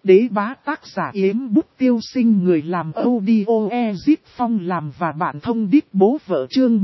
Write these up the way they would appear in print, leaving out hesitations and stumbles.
đế bá tác giả Yếm Bút Tiêu Sinh, người làm audio Ezip Phong làm và bạn thông đít bố vợ, chương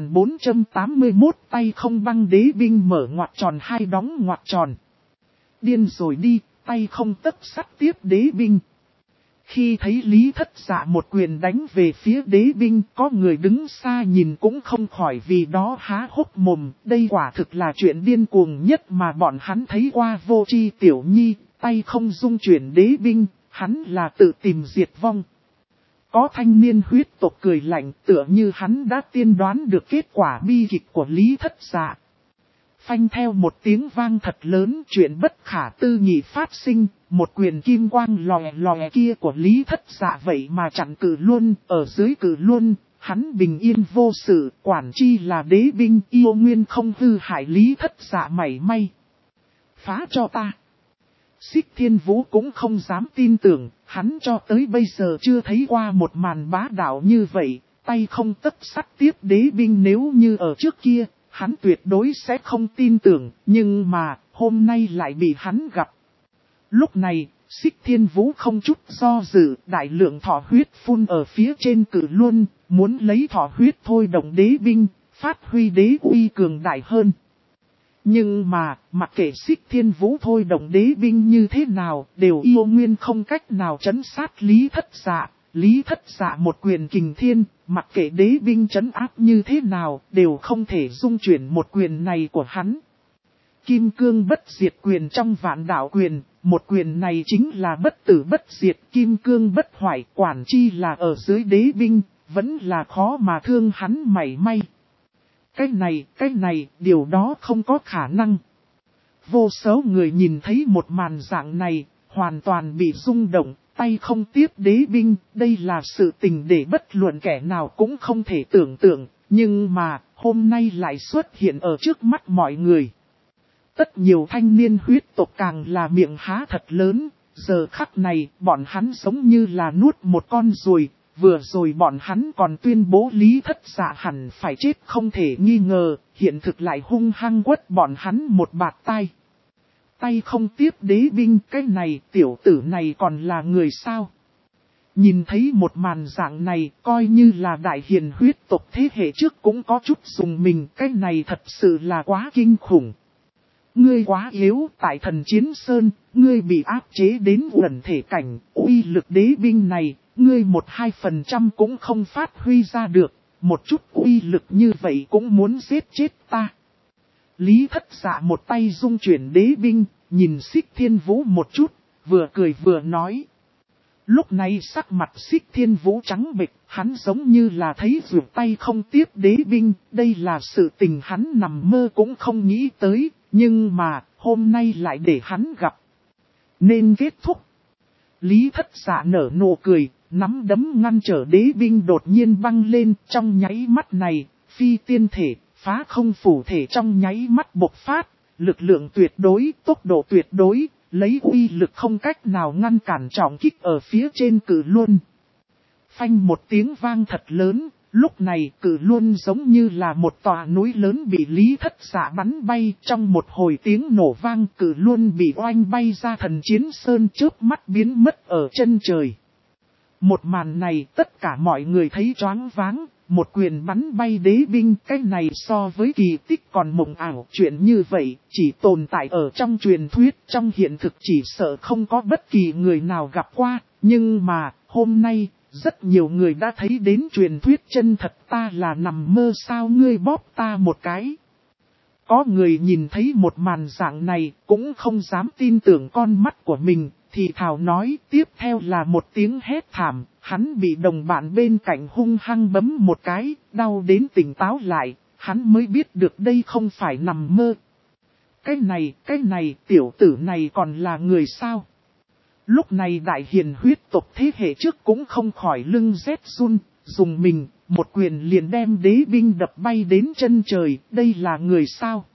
1481 tay không băng đế binh mở ngoặc tròn hai đóng ngoặc tròn. Điên rồi đi, tay không tấc sắt tiếp đế binh. Khi thấy Lý Thất Dạ một quyền đánh về phía đế binh, có người đứng xa nhìn cũng không khỏi vì đó há hốc mồm. Đây quả thực là chuyện điên cuồng nhất mà bọn hắn thấy qua. Vô Tri Tiểu Nhi, tay không dung chuyển đế binh, hắn là tự tìm diệt vong. Có thanh niên huyết tộc cười lạnh, tựa như hắn đã tiên đoán được kết quả bi kịch của Lý Thất Dạ. Phanh, theo một tiếng vang thật lớn, chuyện bất khả tư nghị phát sinh, một quyền kim quang lòe lòe kia của Lý Thất Dạ vậy mà chặn cử luôn, ở dưới cử luôn, hắn bình yên vô sự, quản chi là đế binh, yêu nguyên không hư hại Lý Thất Dạ mảy may. Phá cho ta! Xích Thiên Vũ cũng không dám tin tưởng, hắn cho tới bây giờ chưa thấy qua một màn bá đạo như vậy, tay không tấc sắt tiếp đế binh. Nếu như ở trước kia, hắn tuyệt đối sẽ không tin tưởng, nhưng mà, hôm nay lại bị hắn gặp. Lúc này, Xích Thiên Vũ không chút do dự, đại lượng thọ huyết phun ở phía trên cử luôn, muốn lấy thọ huyết thôi động đế binh, phát huy đế uy cường đại hơn. Nhưng mà, mặc kệ Xích Thiên Vũ thôi động đế binh như thế nào, đều yêu nguyên không cách nào trấn sát Lý Thất Dạ. Lý Thất Dạ một quyền kình thiên, mặc kệ đế binh trấn áp như thế nào, đều không thể dung chuyển một quyền này của hắn. Kim cương bất diệt quyền trong vạn đạo quyền, một quyền này chính là bất tử bất diệt, kim cương bất hoại, quản chi là ở dưới đế binh, vẫn là khó mà thương hắn mảy may. Cái này, điều đó không có khả năng. Vô số người nhìn thấy một màn dạng này, hoàn toàn bị rung động, tay không tiếp đế binh, đây là sự tình để bất luận kẻ nào cũng không thể tưởng tượng, nhưng mà, hôm nay lại xuất hiện ở trước mắt mọi người. Tất nhiều thanh niên huyết tộc càng là miệng há thật lớn, giờ khắc này, bọn hắn giống như là nuốt một con ruồi. Vừa rồi bọn hắn còn tuyên bố Lý Thất Dạ hẳn phải chết không thể nghi ngờ, hiện thực lại hung hăng quất bọn hắn một bạt tai. Tay không tiếp đế binh, cái này tiểu tử này còn là người sao? Nhìn thấy một màn dạng này, coi như là đại hiền huyết tộc thế hệ trước cũng có chút dùng mình, cái này thật sự là quá kinh khủng. Ngươi quá yếu, tại Thần Chiến Sơn, ngươi bị áp chế đến uẩn thể cảnh, uy lực đế binh này, ngươi 1-2% cũng không phát huy ra được, một chút uy lực như vậy cũng muốn giết chết ta. Lý Thất Dạ một tay dung chuyển đế binh, nhìn Xích Thiên Vũ một chút, vừa cười vừa nói. Lúc này sắc mặt Xích Thiên Vũ trắng bệch, hắn giống như là thấy vượt tay không tiếp đế binh, đây là sự tình hắn nằm mơ cũng không nghĩ tới, nhưng mà hôm nay lại để hắn gặp. Nên kết thúc. Lý Thất Dạ nở nụ cười, nắm đấm ngăn trở đế binh đột nhiên băng lên, trong nháy mắt này, phi tiên thể, phá không phủ thể trong nháy mắt bộc phát, lực lượng tuyệt đối, tốc độ tuyệt đối, lấy uy lực không cách nào ngăn cản trọng kích ở phía trên cử luân. Phanh một tiếng vang thật lớn, lúc này cử luân giống như là một tòa núi lớn bị Lý Thất Dạ bắn bay, trong một hồi tiếng nổ vang cử luân bị oanh bay ra Thần Chiến Sơn, chớp mắt biến mất ở chân trời. Một màn này tất cả mọi người thấy choáng váng, một quyền bắn bay đế binh, cái này so với kỳ tích còn mộng ảo, chuyện như vậy chỉ tồn tại ở trong truyền thuyết, trong hiện thực chỉ sợ không có bất kỳ người nào gặp qua, nhưng mà hôm nay rất nhiều người đã thấy đến truyền thuyết chân thật. Ta là nằm mơ sao, ngươi bóp ta một cái. Có người nhìn thấy một màn dạng này cũng không dám tin tưởng con mắt của mình, thì thào nói, tiếp theo là một tiếng hét thảm, hắn bị đồng bạn bên cạnh hung hăng bấm một cái, đau đến tỉnh táo lại, hắn mới biết được đây không phải nằm mơ. Cái này, tiểu tử này còn là người sao? Lúc này đại hiền huyết tộc thế hệ trước cũng không khỏi lưng rét run, dùng mình, một quyền liền đem đế binh đập bay đến chân trời, đây là người sao?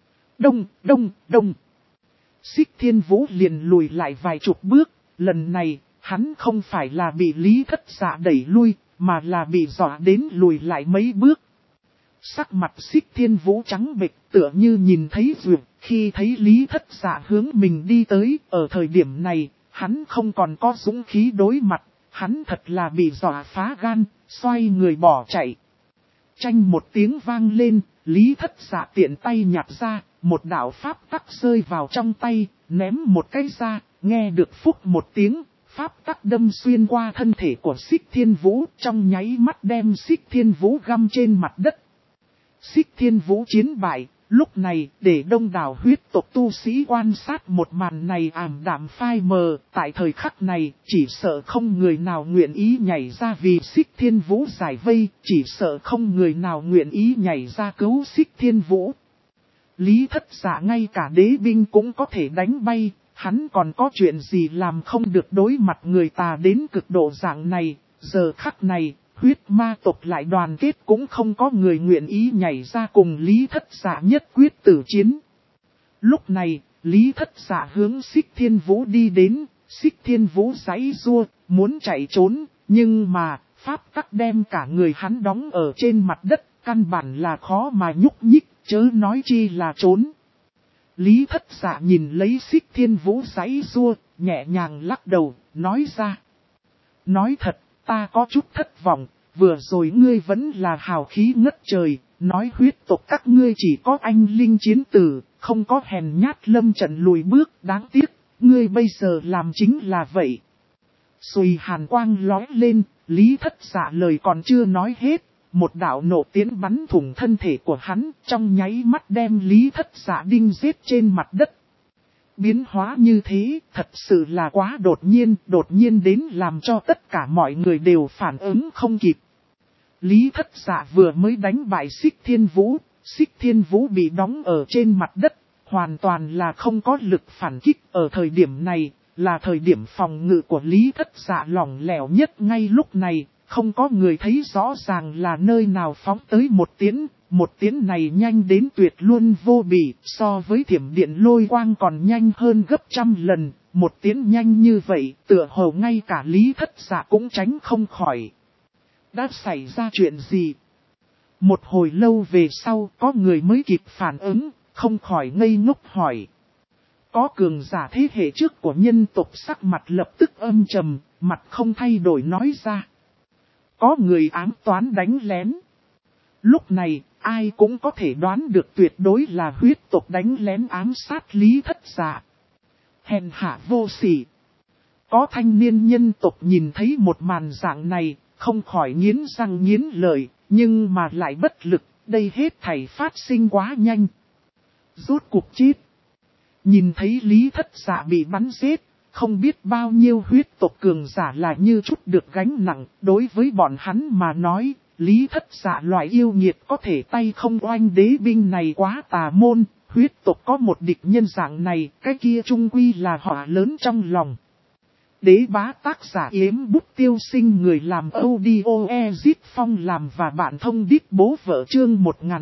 Đông. Xích Thiên Vũ liền lùi lại vài chục bước, lần này, hắn không phải là bị Lý Thất Dạ đẩy lui, mà là bị dọa đến lùi lại mấy bước. Sắc mặt Xích Thiên Vũ trắng bệch, tựa như nhìn thấy vượt, khi thấy Lý Thất Dạ hướng mình đi tới, ở thời điểm này, Hắn không còn có dũng khí đối mặt, hắn thật là bị dọa phá gan, xoay người bỏ chạy. Chanh một tiếng vang lên, Lý Thất Dạ tiện tay nhặt ra, một đạo pháp tắc rơi vào trong tay, ném một cái ra, nghe được phúc một tiếng, pháp tắc đâm xuyên qua thân thể của Xích Thiên Vũ, trong nháy mắt đem Xích Thiên Vũ găm trên mặt đất. Xích Thiên Vũ chiến bại, lúc này để đông đảo huyết tộc tu sĩ quan sát một màn này ảm đạm phai mờ, tại thời khắc này chỉ sợ không người nào nguyện ý nhảy ra vì Xích Thiên Vũ giải vây, chỉ sợ không người nào nguyện ý nhảy ra cứu Xích Thiên Vũ. Lý Thất Dạ ngay cả đế binh cũng có thể đánh bay, hắn còn có chuyện gì làm không được đối mặt người tà đến cực độ dạng này, giờ khắc này. Huyết ma tộc lại đoàn kết cũng không có người nguyện ý nhảy ra cùng Lý Thất Dạ nhất quyết tử chiến. Lúc này, Lý Thất Dạ hướng Xích Thiên Vũ đi đến, Xích Thiên Vũ giãy giụa, muốn chạy trốn, nhưng mà, pháp tắc đem cả người hắn đóng ở trên mặt đất, căn bản là khó mà nhúc nhích, chớ nói chi là trốn. Lý Thất Dạ nhìn lấy Xích Thiên Vũ giãy giụa, nhẹ nhàng lắc đầu, nói ra. Nói thật. Ta có chút thất vọng, vừa rồi ngươi vẫn là hào khí ngất trời, nói huyết tộc các ngươi chỉ có anh linh chiến tử, không có hèn nhát lâm trận lùi bước, đáng tiếc, ngươi bây giờ làm chính là vậy. Xùy hàn quang lói lên, Lý Thất Dạ lời còn chưa nói hết, một đạo nổ tiến bắn thủng thân thể của hắn, trong nháy mắt đem Lý Thất Dạ đinh giết trên mặt đất. Biến hóa như thế, thật sự là quá đột nhiên đến làm cho tất cả mọi người đều phản ứng không kịp. Lý Thất Dạ vừa mới đánh bại Xích Thiên Vũ bị đóng ở trên mặt đất, hoàn toàn là không có lực phản kích. Ở thời điểm này, là thời điểm phòng ngự của Lý Thất Dạ lỏng lẻo nhất ngay lúc này, không có người thấy rõ ràng là nơi nào phóng tới một tiến này nhanh đến tuyệt luôn vô bỉ, so với thiểm điện lôi quang còn nhanh hơn gấp trăm lần, một tiến nhanh như vậy, tựa hồ ngay cả Lý Thất Dạ cũng tránh không khỏi. Đã xảy ra chuyện gì? Một hồi lâu về sau có người mới kịp phản ứng, không khỏi ngây ngốc hỏi. Có cường giả thế hệ trước của nhân tộc sắc mặt lập tức âm trầm, mặt không thay đổi nói ra. Có người ám toán đánh lén. Lúc này, ai cũng có thể đoán được tuyệt đối là huyết tộc đánh lén ám sát Lý Thất Dạ. Hèn hạ vô sỉ. Có thanh niên nhân tộc nhìn thấy một màn dạng này, không khỏi nghiến răng nghiến lợi, nhưng mà lại bất lực, đây hết thảy phát sinh quá nhanh. Rốt cuộc chết. Nhìn thấy Lý Thất Dạ bị bắn giết, không biết bao nhiêu huyết tộc cường giả là như chút được gánh nặng, đối với bọn hắn mà nói, Lý Thất Dạ loại yêu nghiệt có thể tay không oanh đế binh này quá tà môn, huyết tộc có một địch nhân dạng này, cái kia chung quy là họa lớn trong lòng. Đế bá tác giả Yếm Bút Tiêu Sinh, người làm audio Ezit Phong làm và bạn thông đít bố vợ chương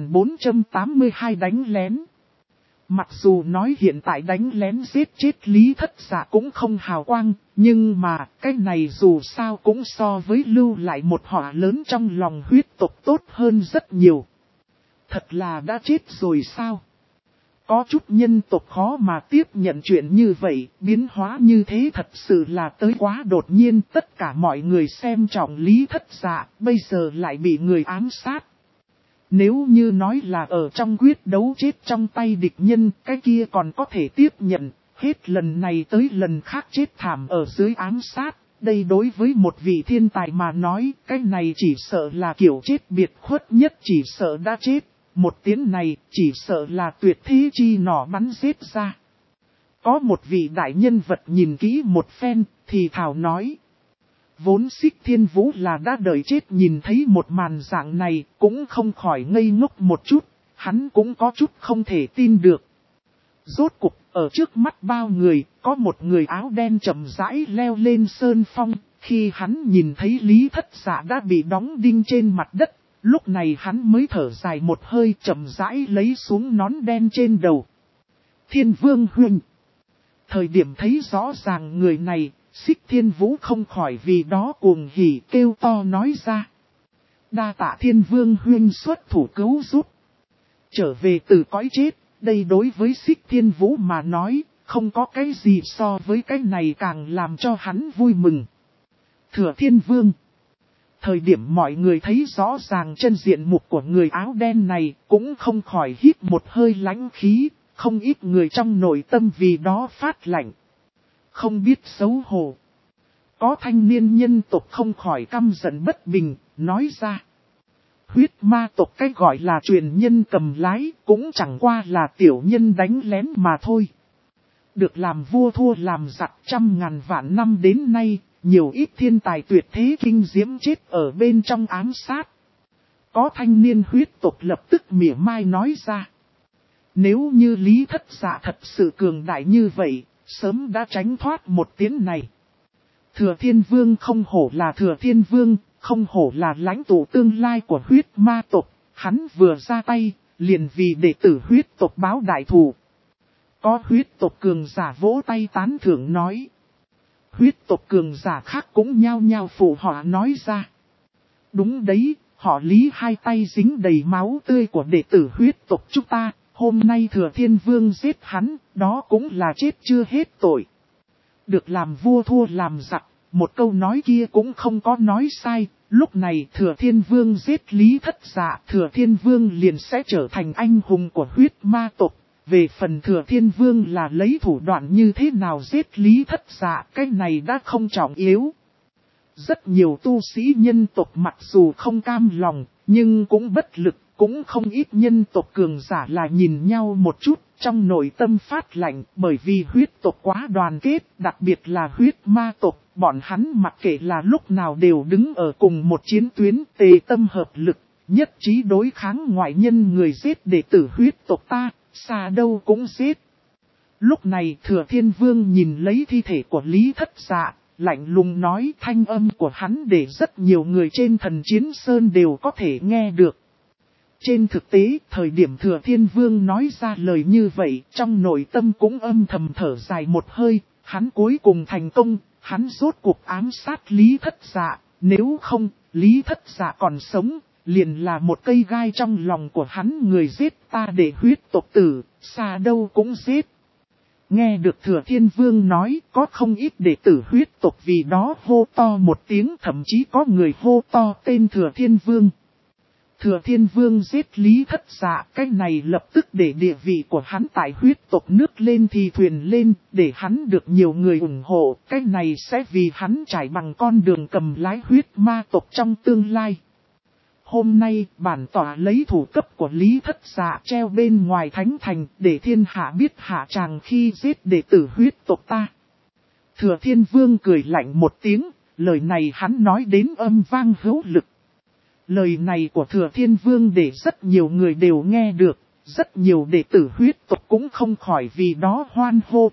1482 đánh lén. Mặc dù nói hiện tại đánh lén giết chết Lý Thất Dạ cũng không hào quang, nhưng mà cái này dù sao cũng so với lưu lại một họa lớn trong lòng huyết tộc tốt hơn rất nhiều. Thật là đã chết rồi sao? Có chút nhân tộc khó mà tiếp nhận chuyện như vậy, biến hóa như thế thật sự là tới quá đột nhiên. Tất cả mọi người xem trọng Lý Thất Dạ, bây giờ lại bị người ám sát. Nếu như nói là ở trong quyết đấu chết trong tay địch nhân, cái kia còn có thể tiếp nhận, hết lần này tới lần khác chết thảm ở dưới ám sát. Đây đối với một vị thiên tài mà nói, cái này chỉ sợ là kiểu chết biệt khuất nhất, chỉ sợ đã chết. Một tiếng này chỉ sợ là tuyệt thế chi nỏ bắn giết ra. Có một vị đại nhân vật nhìn kỹ một phen, thì thảo nói. Vốn Xích Thiên Vũ là đã đợi chết nhìn thấy một màn dạng này, cũng không khỏi ngây ngốc một chút, hắn cũng có chút không thể tin được. Rốt cục, ở trước mắt bao người, có một người áo đen chậm rãi leo lên sơn phong, khi hắn nhìn thấy Lý Thất Dạ đã bị đóng đinh trên mặt đất, lúc này hắn mới thở dài một hơi chậm rãi lấy xuống nón đen trên đầu. Thiên Vương huynh. Thời điểm thấy rõ ràng người này, Xích Thiên Vũ không khỏi vì đó cuồng hỉ kêu to nói ra. Đa tạ Thiên Vương huynh xuất thủ cứu giúp. Trở về từ cõi chết, đây đối với Xích Thiên Vũ mà nói, không có cái gì so với cái này càng làm cho hắn vui mừng. Thừa Thiên Vương. Thời điểm mọi người thấy rõ ràng chân diện mục của người áo đen này, cũng không khỏi hít một hơi lãnh khí, không ít người trong nội tâm vì đó phát lạnh. Không biết xấu hổ. Có thanh niên nhân tộc không khỏi căm giận bất bình, nói ra. Huyết ma tộc cái gọi là truyền nhân cầm lái, cũng chẳng qua là tiểu nhân đánh lén mà thôi. Được làm vua thua làm giặc 100.000 vạn năm đến nay, nhiều ít thiên tài tuyệt thế kinh diễm chết ở bên trong ám sát. Có thanh niên huyết tộc lập tức mỉa mai nói ra. Nếu như Lý Thất Dạ thật sự cường đại như vậy, sớm đã tránh thoát một tiếng này. Thừa Thiên Vương không hổ là Thừa Thiên Vương, không hổ là lãnh tụ tương lai của huyết ma tộc. Hắn vừa ra tay, liền vì đệ tử huyết tộc báo đại thù. Có huyết tộc cường giả vỗ tay tán thưởng nói. Huyết tộc cường giả khác cũng nhao nhao phụ họ nói ra. Đúng đấy, họ Lý hai tay dính đầy máu tươi của đệ tử huyết tộc chúng ta. Hôm nay Thừa Thiên Vương giết hắn, đó cũng là chết chưa hết tội. Được làm vua thua làm giặc, một câu nói kia cũng không có nói sai. Lúc này Thừa Thiên Vương giết Lý Thất Dạ, Thừa Thiên Vương liền sẽ trở thành anh hùng của huyết ma tộc. Về phần Thừa Thiên Vương là lấy thủ đoạn như thế nào giết Lý Thất Dạ, cái này đã không trọng yếu. Rất nhiều tu sĩ nhân tộc mặc dù không cam lòng, nhưng cũng bất lực, cũng không ít nhân tộc cường giả là nhìn nhau một chút, trong nội tâm phát lạnh, bởi vì huyết tộc quá đoàn kết, đặc biệt là huyết ma tộc, bọn hắn mặc kệ là lúc nào đều đứng ở cùng một chiến tuyến, tề tâm hợp lực, nhất trí đối kháng ngoại nhân người giết đệ tử huyết tộc ta, xa đâu cũng giết. Lúc này Thừa Thiên Vương nhìn lấy thi thể của Lý Thất Dạ, lạnh lùng nói, thanh âm của hắn để rất nhiều người trên Thần Chiến Sơn đều có thể nghe được. Trên thực tế, thời điểm Thừa Thiên Vương nói ra lời như vậy, trong nội tâm cũng âm thầm thở dài một hơi, hắn cuối cùng thành công, hắn rốt cuộc ám sát Lý Thất Dạ, nếu không, Lý Thất Dạ còn sống, liền là một cây gai trong lòng của hắn, người giết ta để huyết tộc tử, xa đâu cũng giết. Nghe được Thừa Thiên Vương nói, có không ít đệ tử huyết tộc vì đó hô to một tiếng, thậm chí có người hô to tên Thừa Thiên Vương. Thừa Thiên Vương giết Lý Thất Dạ, cái này lập tức để địa vị của hắn tại huyết tộc nước lên thì thuyền lên, để hắn được nhiều người ủng hộ, cái này sẽ vì hắn trải bằng con đường cầm lái huyết ma tộc trong tương lai. Hôm nay, bản tỏa lấy thủ cấp của Lý Thất Dạ treo bên ngoài thánh thành, để thiên hạ biết hạ tràng khi giết đệ tử huyết tộc ta. Thừa Thiên Vương cười lạnh một tiếng, lời này hắn nói đến âm vang hữu lực. Lời này của Thừa Thiên Vương để rất nhiều người đều nghe được, rất nhiều đệ tử huyết tộc cũng không khỏi vì đó hoan hô.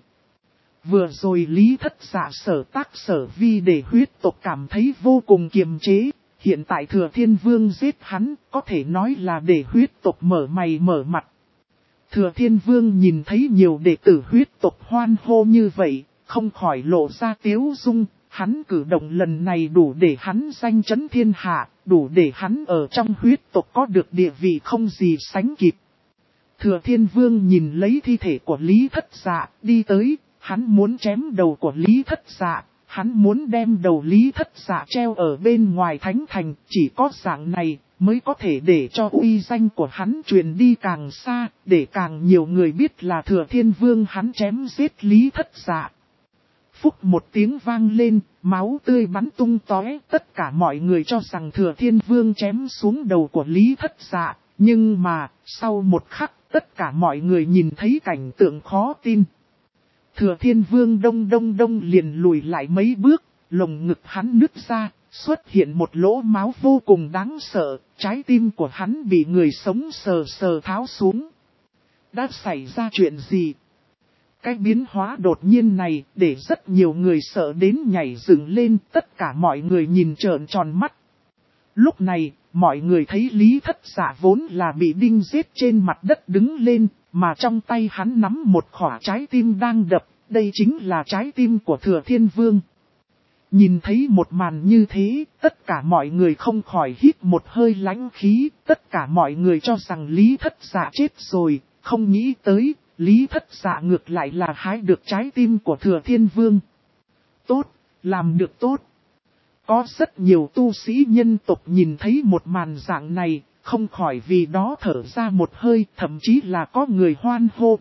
Vừa rồi Lý Thất Dạ sở tác sở vi để huyết tộc cảm thấy vô cùng kiềm chế, hiện tại Thừa Thiên Vương giết hắn, có thể nói là để huyết tộc mở mày mở mặt. Thừa Thiên Vương nhìn thấy nhiều đệ tử huyết tộc hoan hô như vậy, không khỏi lộ ra tiếu dung. Hắn cử động lần này đủ để hắn danh chấn thiên hạ, đủ để hắn ở trong huyết tộc có được địa vị không gì sánh kịp. Thừa Thiên Vương nhìn lấy thi thể của Lý Thất Dạ, đi tới, hắn muốn chém đầu của Lý Thất Dạ, hắn muốn đem đầu Lý Thất Dạ treo ở bên ngoài thánh thành, chỉ có dạng này mới có thể để cho uy danh của hắn truyền đi càng xa, để càng nhiều người biết là Thừa Thiên Vương hắn chém giết Lý Thất Dạ. Phúc một tiếng vang lên, máu tươi bắn tung tóe, tất cả mọi người cho rằng Thừa Thiên Vương chém xuống đầu của Lý Thất Dạ, nhưng mà, sau một khắc, tất cả mọi người nhìn thấy cảnh tượng khó tin. Thừa Thiên Vương đông liền lùi lại mấy bước, lồng ngực hắn nứt ra, xuất hiện một lỗ máu vô cùng đáng sợ, trái tim của hắn bị người sống sờ sờ tháo xuống. Đã xảy ra chuyện gì? Cái biến hóa đột nhiên này để rất nhiều người sợ đến nhảy dựng lên, tất cả mọi người nhìn trợn tròn mắt. Lúc này, mọi người thấy Lý Thất Dạ vốn là bị đinh giết trên mặt đất đứng lên, mà trong tay hắn nắm một khỏa trái tim đang đập, đây chính là trái tim của Thừa Thiên Vương. Nhìn thấy một màn như thế, tất cả mọi người không khỏi hít một hơi lãnh khí, tất cả mọi người cho rằng Lý Thất Dạ chết rồi, không nghĩ tới. Lý Thất Dạ ngược lại là hái được trái tim của Thừa Thiên Vương. Tốt, làm được tốt. Có rất nhiều tu sĩ nhân tộc nhìn thấy một màn dạng này, không khỏi vì đó thở ra một hơi, thậm chí là có người hoan hô.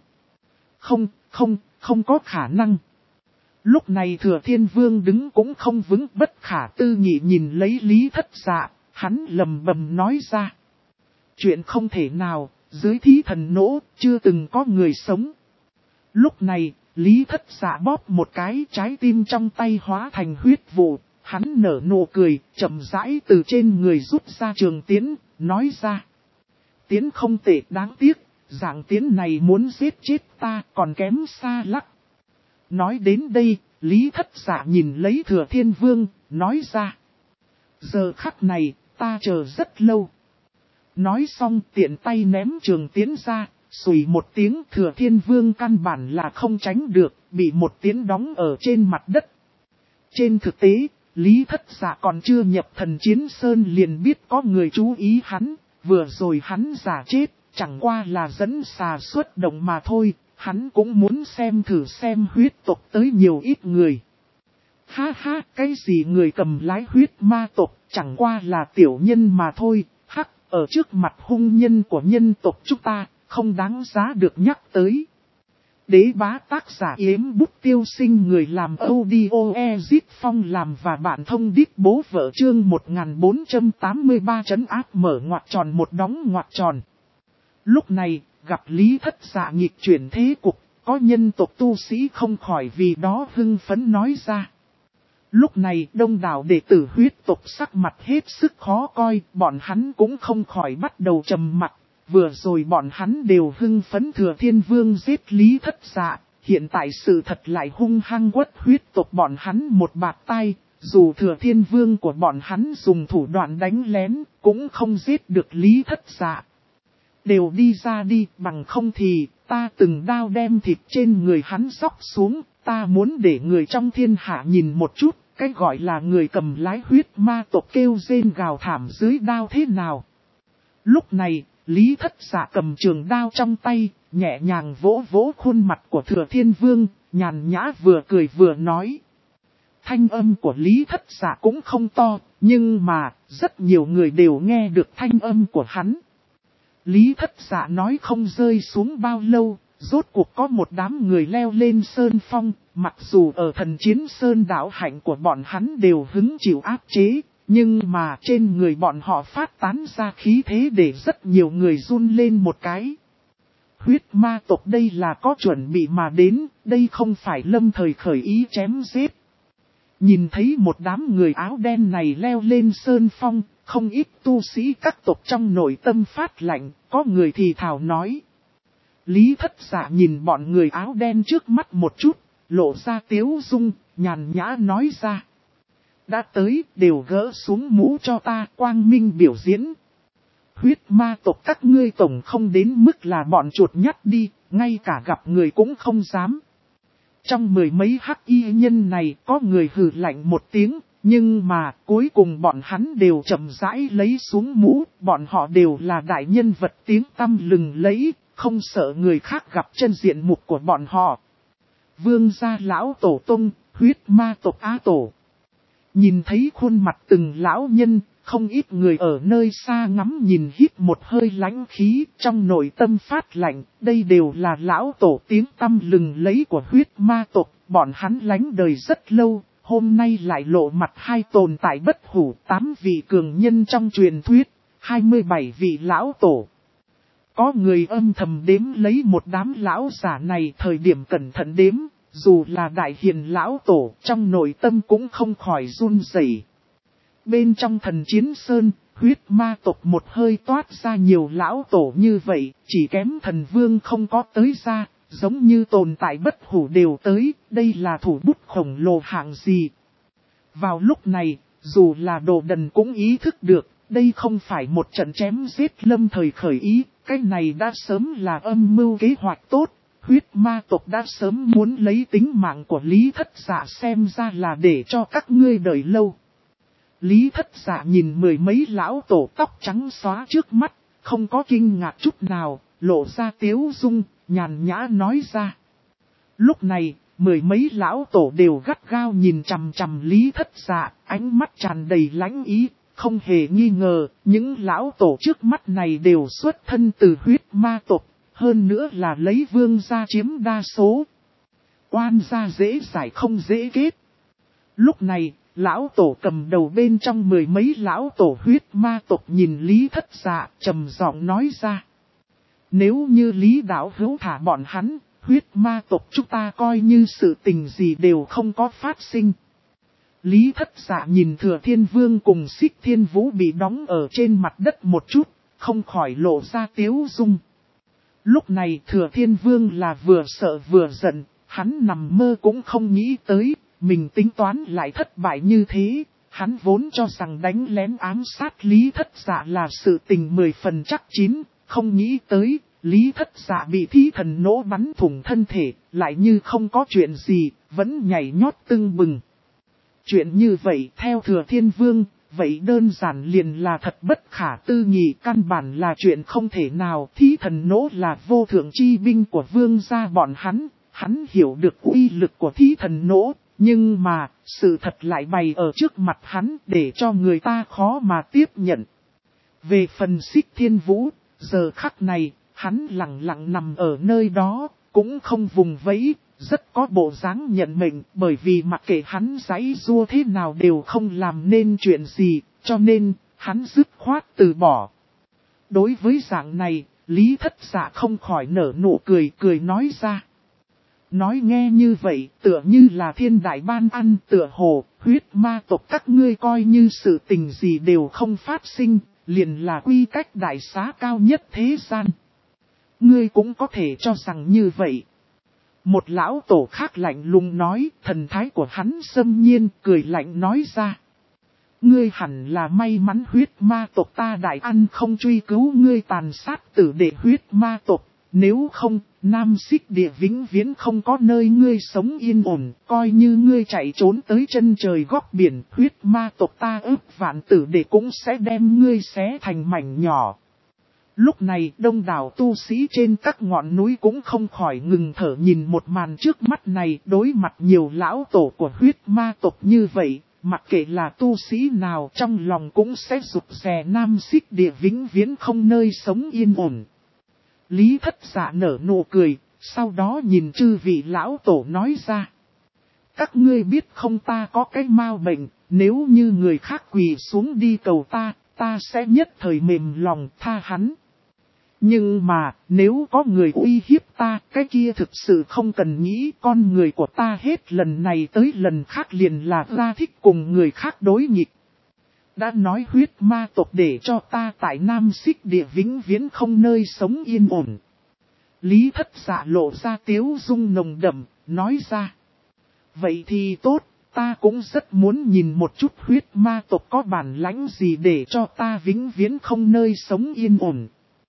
Không có khả năng. Lúc này Thừa Thiên Vương đứng cũng không vững, bất khả tư nghị nhìn lấy Lý Thất Dạ, hắn lầm bầm nói ra. Chuyện không thể nào, dưới thí thần nỗ, chưa từng có người sống. Lúc này, Lý Thất Dạ bóp một cái, trái tim trong tay hóa thành huyết vụ, hắn nở nụ cười, chậm rãi từ trên người rút ra trường tiến, nói ra. Tiến không tệ, đáng tiếc, dạng tiến này muốn giết chết ta còn kém xa lắc. Nói đến đây, Lý Thất Dạ nhìn lấy Thừa Thiên Vương, nói ra. Giờ khắc này, ta chờ rất lâu. Nói xong tiện tay ném trường tiến ra, xùy một tiếng, Thừa Thiên Vương căn bản là không tránh được, bị một tiếng đóng ở trên mặt đất. Trên thực tế, Lý Thất Dạ còn chưa nhập Thần Chiến Sơn liền biết có người chú ý hắn, vừa rồi hắn giả chết, chẳng qua là dẫn xà xuất động mà thôi, hắn cũng muốn xem thử xem huyết tộc tới nhiều ít người. Ha ha, cái gì người cầm lái huyết ma tộc, chẳng qua là tiểu nhân mà thôi, hắc, ở trước mặt hung nhân của nhân tộc chúng ta, không đáng giá được nhắc tới. Đế bá tác giả Yếm Bút Tiêu Sinh, người làm audio Ezit Phong làm và bạn thông điệp bố vợ chương 1483 trấn áp mở ngoặc tròn một đóng ngoặc tròn. Lúc này, gặp Lý Thất Dạ nghịch chuyển thế cục, có nhân tộc tu sĩ không khỏi vì đó hưng phấn nói ra. Lúc này đông đảo đệ tử huyết tộc sắc mặt hết sức khó coi, bọn hắn cũng không khỏi bắt đầu trầm mặt. Vừa rồi bọn hắn đều hưng phấn Thừa Thiên Vương giết Lý Thất Dạ, hiện tại sự thật lại hung hăng quất huyết tộc bọn hắn một bạt tay, dù Thừa Thiên Vương của bọn hắn dùng thủ đoạn đánh lén, cũng không giết được Lý Thất Dạ. Đều đi ra đi, bằng không thì, ta từng đao đem thịt trên người hắn xóc xuống, ta muốn để người trong thiên hạ nhìn một chút, cái gọi là người cầm lái huyết ma tộc kêu rên gào thảm dưới đao thế nào. Lúc này, Lý Thất Dạ cầm trường đao trong tay, nhẹ nhàng vỗ vỗ khuôn mặt của Thừa Thiên Vương, nhàn nhã vừa cười vừa nói. Thanh âm của Lý Thất Dạ cũng không to, nhưng mà, rất nhiều người đều nghe được thanh âm của hắn. Lý Thất Dạ nói không rơi xuống bao lâu, rốt cuộc có một đám người leo lên sơn phong, mặc dù ở Thần Chiến Sơn đạo hạnh của bọn hắn đều hứng chịu áp chế. Nhưng mà trên người bọn họ phát tán ra khí thế để rất nhiều người run lên một cái. Huyết ma tộc đây là có chuẩn bị mà đến, đây không phải lâm thời khởi ý chém giết. Nhìn thấy một đám người áo đen này leo lên sơn phong, không ít tu sĩ các tộc trong nội tâm phát lạnh, có người thì thào nói. Lý Thất Dạ nhìn bọn người áo đen trước mắt một chút, lộ ra tiếu dung, nhàn nhã nói ra. Đã tới, đều gỡ xuống mũ cho ta, quang minh biểu diễn. Huyết ma tộc các ngươi tổng không đến mức là bọn chuột nhắt đi, ngay cả gặp người cũng không dám. Trong mười mấy hắc y nhân này có người hừ lạnh một tiếng, nhưng mà cuối cùng bọn hắn đều chậm rãi lấy xuống mũ, bọn họ đều là đại nhân vật tiếng tăm lừng lẫy, không sợ người khác gặp chân diện mục của bọn họ. Vương gia lão tổ tông, huyết ma tộc Á Tổ. Nhìn thấy khuôn mặt từng lão nhân, không ít người ở nơi xa ngắm nhìn hít một hơi lãnh khí, trong nội tâm phát lạnh, đây đều là lão tổ tiếng tăm lừng lẫy của huyết ma tộc, bọn hắn lánh đời rất lâu, hôm nay lại lộ mặt hai tồn tại bất hủ, 8 vị cường nhân trong truyền thuyết, 27 vị lão tổ. Có người âm thầm đếm lấy một đám lão giả này, thời điểm cẩn thận đếm. Dù là đại hiền lão tổ, trong nội tâm cũng không khỏi run rẩy. Bên trong Thần Chiến Sơn, huyết ma tộc một hơi toát ra nhiều lão tổ như vậy, chỉ kém thần vương không có tới ra, giống như tồn tại bất hủ đều tới, đây là thủ bút khổng lồ hạng gì. Vào lúc này, dù là đồ đần cũng ý thức được, đây không phải một trận chém giết lâm thời khởi ý, cái này đã sớm là âm mưu kế hoạch tốt. Huyết ma tộc đã sớm muốn lấy tính mạng của Lý Thất Dạ, xem ra là để cho các ngươi đợi lâu. Lý Thất Dạ nhìn mười mấy lão tổ tóc trắng xóa trước mắt, không có kinh ngạc chút nào, lộ ra tiếu dung, nhàn nhã nói ra. Lúc này, mười mấy lão tổ đều gắt gao nhìn chằm chằm Lý Thất Dạ, ánh mắt tràn đầy lãnh ý, không hề nghi ngờ, những lão tổ trước mắt này đều xuất thân từ huyết ma tộc, hơn nữa là lấy vương gia chiếm đa số. Oan gia dễ giải không dễ kết. Lúc này, lão tổ cầm đầu bên trong mười mấy lão tổ huyết ma tộc nhìn Lý Thất Dạ, trầm giọng nói ra. Nếu như Lý đạo hữu thả bọn hắn, huyết ma tộc chúng ta coi như sự tình gì đều không có phát sinh. Lý Thất Dạ nhìn Thừa Thiên Vương cùng Xích Thiên Vũ bị đóng ở trên mặt đất một chút, không khỏi lộ ra tiếu dung. Lúc này Thừa Thiên Vương là vừa sợ vừa giận, hắn nằm mơ cũng không nghĩ tới, mình tính toán lại thất bại như thế. Hắn vốn cho rằng đánh lén ám sát Lý Thất Dạ là sự tình 10 phần chắc chín, không nghĩ tới, Lý Thất Dạ bị thí thần nổ bắn thủng thân thể, lại như không có chuyện gì, vẫn nhảy nhót tưng bừng. Chuyện như vậy theo Thừa Thiên Vương, vậy đơn giản liền là thật bất khả tư nghị, căn bản là chuyện không thể nào. Thí thần nổ là vô thượng chi binh của vương gia bọn hắn hiểu được uy lực của thí thần nổ, nhưng mà sự thật lại bày ở trước mặt hắn để cho người ta khó mà tiếp nhận. Về phần Xích Thiên Vũ, giờ khắc này, hắn lặng lặng nằm ở nơi đó, cũng không vùng vẫy, rất có bộ dáng nhận mệnh, bởi vì mặc kệ hắn giãy giụa thế nào đều không làm nên chuyện gì, cho nên, hắn dứt khoát từ bỏ. Đối với dạng này, Lý Thất Dạ không khỏi nở nụ cười nói ra. Nói nghe như vậy, tựa như là thiên đại ban ăn, tựa hồ, huyết ma tộc các ngươi coi như sự tình gì đều không phát sinh, liền là quy cách đại xá cao nhất thế gian. Ngươi cũng có thể cho rằng như vậy. Một lão tổ khác lạnh lùng nói, thần thái của hắn xâm nhiên, cười lạnh nói ra. Ngươi hẳn là may mắn huyết ma tộc ta đại ăn không truy cứu ngươi tàn sát tử đệ huyết ma tộc. Nếu không, Nam Xích Địa vĩnh viễn không có nơi ngươi sống yên ổn, coi như ngươi chạy trốn tới chân trời góc biển, huyết ma tộc ta ức vạn tử đệ cũng sẽ đem ngươi xé thành mảnh nhỏ. Lúc này đông đảo tu sĩ trên các ngọn núi cũng không khỏi ngừng thở nhìn một màn trước mắt này, đối mặt nhiều lão tổ của huyết ma tộc như vậy, mặc kệ là tu sĩ nào trong lòng cũng sẽ rụt rè. Nam Xích Địa vĩnh viễn không nơi sống yên ổn. Lý Thất Dạ nở nụ cười, sau đó nhìn chư vị lão tổ nói ra. Các ngươi biết không, ta có cái mau bệnh, nếu như người khác quỳ xuống đi cầu ta sẽ nhất thời mềm lòng tha hắn. Nhưng mà, nếu có người uy hiếp ta, cái kia thực sự không cần nghĩ, con người của ta hết lần này tới lần khác liền là ra thích cùng người khác đối nghịch. Đã nói huyết ma tộc để cho ta tại Nam Xích Địa vĩnh viễn không nơi sống yên ổn. Lý Thất Dạ lộ ra tiếu dung nồng đậm, nói ra. Vậy thì tốt, ta cũng rất muốn nhìn một chút huyết ma tộc có bản lãnh gì để cho ta vĩnh viễn không nơi sống yên ổn.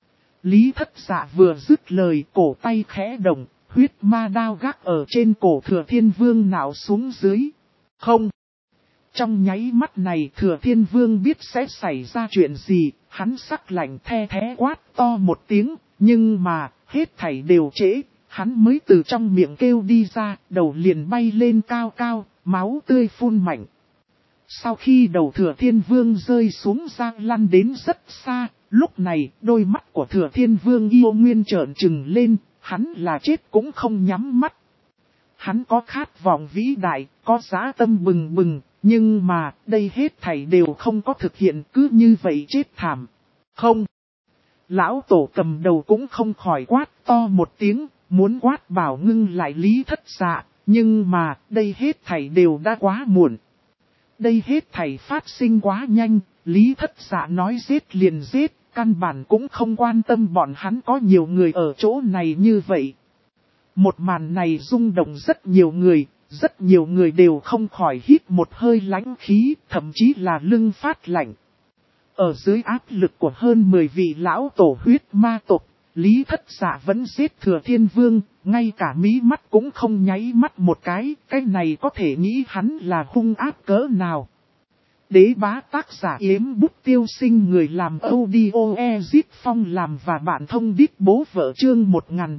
Lý Thất Dạ vừa dứt lời, cổ tay khẽ động, huyết ma đao gác ở trên cổ Thừa Thiên Vương nạo xuống dưới. Không. Trong nháy mắt này Thừa Thiên Vương biết sẽ xảy ra chuyện gì, hắn sắc lạnh the thé quát to một tiếng, nhưng mà, hết thảy đều trễ, hắn mới từ trong miệng kêu đi ra, đầu liền bay lên cao cao, máu tươi phun mạnh. Sau khi đầu Thừa Thiên Vương rơi xuống giang lăn đến rất xa, lúc này đôi mắt của Thừa Thiên Vương yêu nguyên trợn trừng lên, hắn là chết cũng không nhắm mắt. Hắn có khát vọng vĩ đại, có dã tâm bừng bừng, nhưng mà đây hết thảy đều không có thực hiện, cứ như vậy chết thảm. Không. Lão tổ cầm đầu cũng không khỏi quát to một tiếng, muốn quát bảo ngưng lại Lý Thất Dạ, nhưng mà đây hết thảy đều đã quá muộn. Đây hết thảy phát sinh quá nhanh, Lý Thất Dạ nói giết liền giết, căn bản cũng không quan tâm bọn hắn có nhiều người ở chỗ này như vậy. Một màn này rung động rất nhiều người đều không khỏi hít một hơi lãnh khí, thậm chí là lưng phát lạnh. Ở dưới áp lực của hơn 10 vị lão tổ huyết ma tộc, Lý Thất Dạ vẫn giết Thừa Thiên Vương, ngay cả mí mắt cũng không nháy mắt một cái này có thể nghĩ hắn là hung ác cỡ nào. Đế bá tác giả Yếm Bút Tiêu Sinh, người làm audio Ezit Phong làm và bạn thông đít bố vợ, chương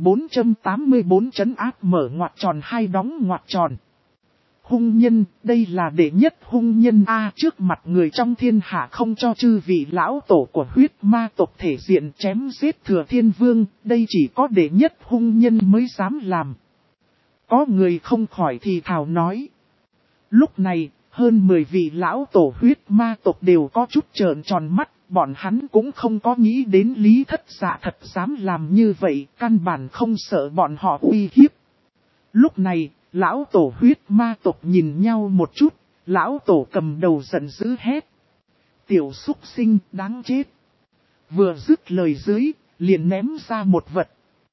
1484 trấn áp mở ngoặc tròn 2 đóng ngoặc tròn. Hung nhân, đây là đệ nhất hung nhân A, trước mặt người trong thiên hạ không cho chư vị lão tổ của huyết ma tộc thể diện chém giết Thừa Thiên Vương, đây chỉ có đệ nhất hung nhân mới dám làm. Có người không khỏi thì thào nói. Lúc này, hơn 10 vị lão tổ huyết ma tộc đều có chút trợn tròn mắt, bọn hắn cũng không có nghĩ đến Lý Thất Dạ thật dám làm như vậy, căn bản không sợ bọn họ uy hiếp. Lúc này, lão tổ huyết ma tộc nhìn nhau một chút, lão tổ cầm đầu giận dữ hét. Tiểu súc sinh đáng chết. Vừa dứt lời dưới, liền ném ra một vật.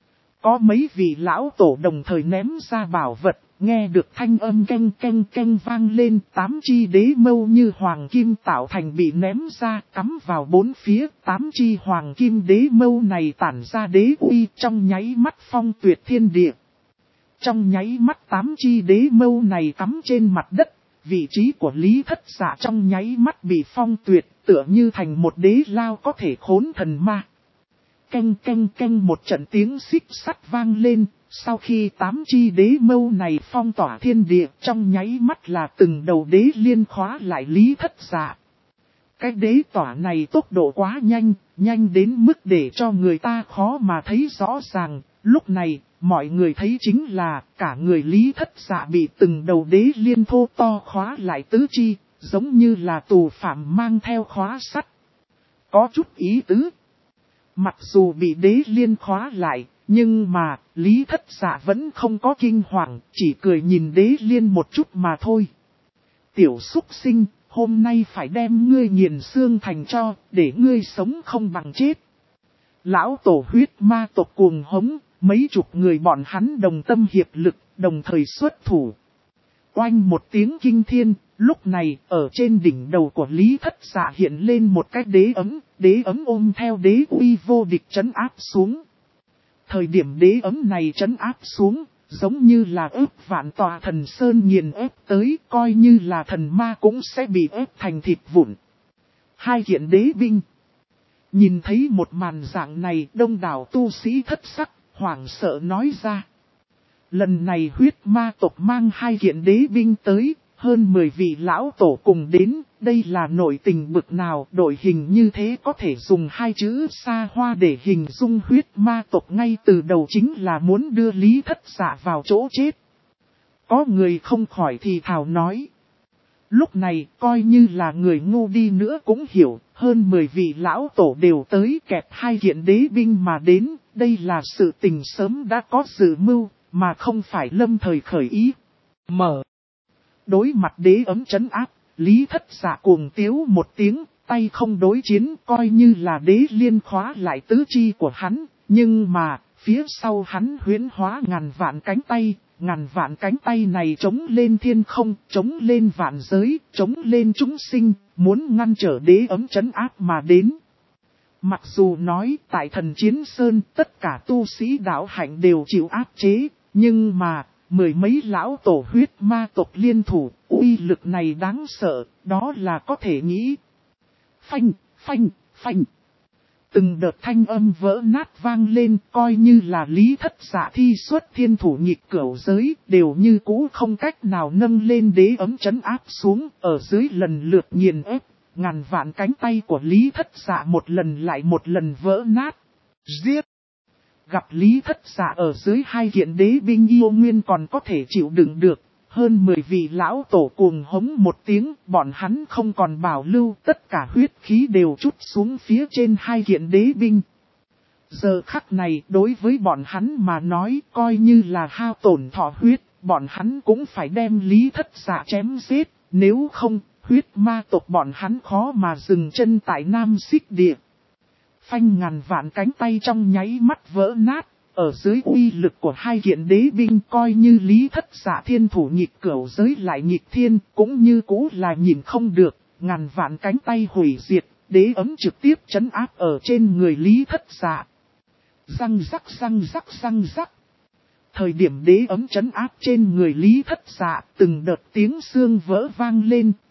Có mấy vị lão tổ đồng thời ném ra bảo vật, nghe được thanh âm canh canh canh vang lên, 8 chi đế mâu như hoàng kim tạo thành bị ném ra, cắm vào 4 phía, 8 chi hoàng kim đế mâu này tản ra đế uy, trong nháy mắt phong tuyệt thiên địa. Trong nháy mắt 8 chi đế mâu này cắm trên mặt đất, vị trí của Lý Thất Dạ trong nháy mắt bị phong tuyệt, tựa như thành một đế lao có thể khốn thần ma. Canh canh canh một trận tiếng xích sắt vang lên, sau khi 8 chi đế mâu này phong tỏa thiên địa, trong nháy mắt là từng đầu đế liên khóa lại Lý Thất Dạ. Cái đế tỏa này tốc độ quá nhanh, nhanh đến mức để cho người ta khó mà thấy rõ ràng. Lúc này, mọi người thấy chính là cả người Lý Thất Dạ bị từng đầu đế liên thô to khóa lại tứ chi, giống như là tù phạm mang theo khóa sắt. Có chút ý tứ. Mặc dù bị đế liên khóa lại, nhưng mà Lý Thất Dạ vẫn không có kinh hoàng, chỉ cười nhìn đế liên một chút mà thôi. Tiểu súc sinh, hôm nay phải đem ngươi nghiền xương thành tro, để ngươi sống không bằng chết. Lão tổ huyết ma tộc cuồng hống, mấy chục người bọn hắn đồng tâm hiệp lực, đồng thời xuất thủ. Oanh một tiếng kinh thiên, lúc này ở trên đỉnh đầu của Lý Thất Dạ hiện lên một cái đế ấm ôm theo đế uy vô địch trấn áp xuống. Thời điểm đế ấm này trấn áp xuống, giống như là ép vạn tòa thần sơn nghiền ép tới, coi như là thần ma cũng sẽ bị ép thành thịt vụn. 2 kiện đế binh. Nhìn thấy một màn dạng này, đông đảo tu sĩ thất sắc, hoảng sợ nói ra. Lần này huyết ma tộc mang 2 kiện đế binh tới, hơn 10 vị lão tổ cùng đến, đây là nội tình bực nào, đội hình như thế có thể dùng 2 chữ xa hoa để hình dung huyết ma tộc ngay từ đầu chính là muốn đưa Lý Thất Dạ vào chỗ chết. Có người không khỏi thì thào nói. Lúc này, coi như là người ngu đi nữa cũng hiểu, hơn 10 vị lão tổ đều tới kẹp 2 kiện đế binh mà đến, đây là sự tình sớm đã có dự mưu, mà không phải lâm thời khởi ý. Đối mặt đế ấm trấn áp, Lý Thất Dạ cuồng tiếu một tiếng, tay không đối chiến, coi như là đế liên khóa lại tứ chi của hắn, nhưng mà, phía sau hắn huyễn hóa ngàn vạn cánh tay này chống lên thiên không, chống lên vạn giới, chống lên chúng sinh, muốn ngăn trở đế ấm trấn áp mà đến. Mặc dù nói tại Thần Chiến Sơn tất cả tu sĩ đạo hạnh đều chịu áp chế, nhưng mà 10 mấy lão tổ huyết ma tộc liên thủ, uy lực này đáng sợ, đó là có thể nghĩ. Phanh, phanh, phanh. Từng đợt thanh âm vỡ nát vang lên, coi như là Lý Thất Dạ thi xuất thiên thủ nhịp cửu giới, đều như cũ không cách nào nâng lên đế ấm trấn áp xuống, ở dưới lần lượt nghiền ép, ngàn vạn cánh tay của Lý Thất Dạ một lần lại một lần vỡ nát. Giết! Gặp Lý Thất Dạ ở dưới 2 kiện đế binh yêu nguyên còn có thể chịu đựng được, hơn 10 vị lão tổ cuồng hống một tiếng, bọn hắn không còn bảo lưu, tất cả huyết khí đều trút xuống phía trên 2 kiện đế binh. Giờ khắc này đối với bọn hắn mà nói coi như là hao tổn thọ huyết, bọn hắn cũng phải đem Lý Thất Dạ chém giết, nếu không, huyết ma tộc bọn hắn khó mà dừng chân tại Nam Xích Địa. Phanh ngàn vạn cánh tay trong nháy mắt vỡ nát, ở dưới uy lực của 2 kiện đế binh coi như Lý Thất Dạ thiên thủ nhịp cửu giới lại nhịp thiên, cũng như cũ là nhìn không được, ngàn vạn cánh tay hủy diệt, đế ấm trực tiếp trấn áp ở trên người Lý Thất Dạ. Răng rắc răng rắc răng rắc. Thời điểm đế ấm trấn áp trên người Lý Thất Dạ, từng đợt tiếng xương vỡ vang lên,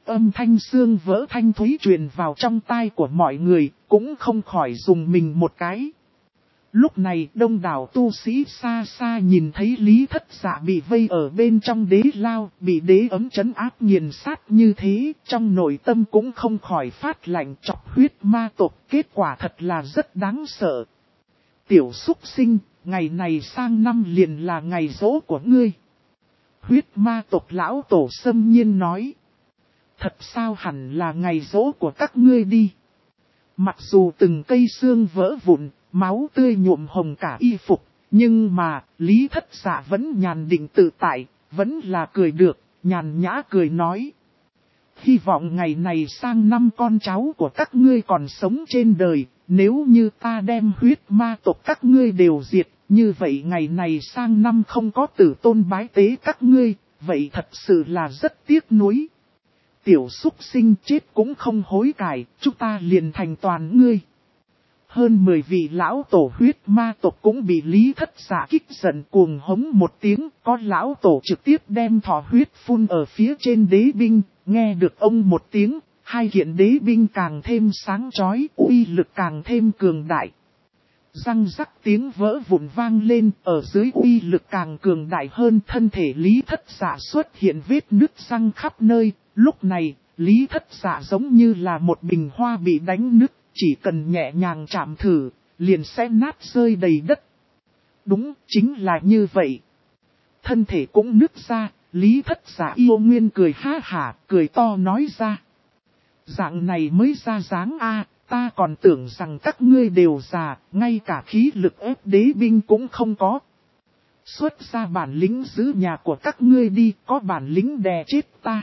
âm thanh xương vỡ thanh thúy truyền vào trong tai của mọi người, cũng không khỏi dùng mình một cái. Lúc này đông đảo tu sĩ xa xa nhìn thấy Lý Thất Dạ bị vây ở bên trong đế lao, bị đế ấm trấn áp nghiền sát như thế, trong nội tâm cũng không khỏi phát lạnh chọc huyết ma tộc, kết quả thật là rất đáng sợ. Tiểu súc sinh, ngày này sang năm liền là ngày giỗ của ngươi. Huyết ma tộc lão tổ xâm nhiên nói. Thật sao hẳn là ngày giỗ của các ngươi đi. Mặc dù từng cây xương vỡ vụn, máu tươi nhuộm hồng cả y phục, nhưng mà Lý Thất Dạ vẫn nhàn định tự tại, vẫn là cười được, nhàn nhã cười nói. Hy vọng ngày này sang năm con cháu của các ngươi còn sống trên đời, nếu như ta đem huyết ma tộc các ngươi đều diệt, như vậy ngày này sang năm không có tử tôn bái tế các ngươi, vậy thật sự là rất tiếc nuối. Tiểu súc sinh chết cũng không hối cải, chúng ta liền thành toàn ngươi. Hơn 10 vị lão tổ huyết ma tộc cũng bị Lý Thất Dạ kích giận cuồng hống một tiếng, có lão tổ trực tiếp đem thỏ huyết phun ở phía trên đế binh, nghe được ông một tiếng, hai kiện đế binh càng thêm sáng chói, uy lực càng thêm cường đại. Răng rắc tiếng vỡ vụn vang lên, ở dưới uy lực càng cường đại hơn, thân thể Lý Thất Dạ xuất hiện vết nứt răng khắp nơi, lúc này, Lý Thất Dạ giống như là một bình hoa bị đánh nứt. Chỉ cần nhẹ nhàng chạm thử, liền sẽ nát rơi đầy đất. Đúng, chính là như vậy. Thân thể cũng nứt ra, Lý Thất Dạ yêu nguyên cười ha hả, cười to nói ra. Dạng này mới ra dáng a, ta còn tưởng rằng các ngươi đều già, ngay cả khí lực ép đế binh cũng không có. Xuất ra bản lĩnh giữ nhà của các ngươi đi, có bản lĩnh đè chết ta.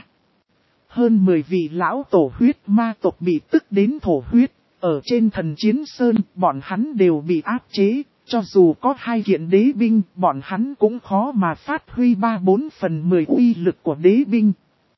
Hơn 10 vị lão tổ huyết ma tộc bị tức đến thổ huyết. Ở trên thần chiến sơn, bọn hắn đều bị áp chế, cho dù có hai kiện đế binh, bọn hắn cũng khó mà phát huy 3/4 uy lực của đế binh.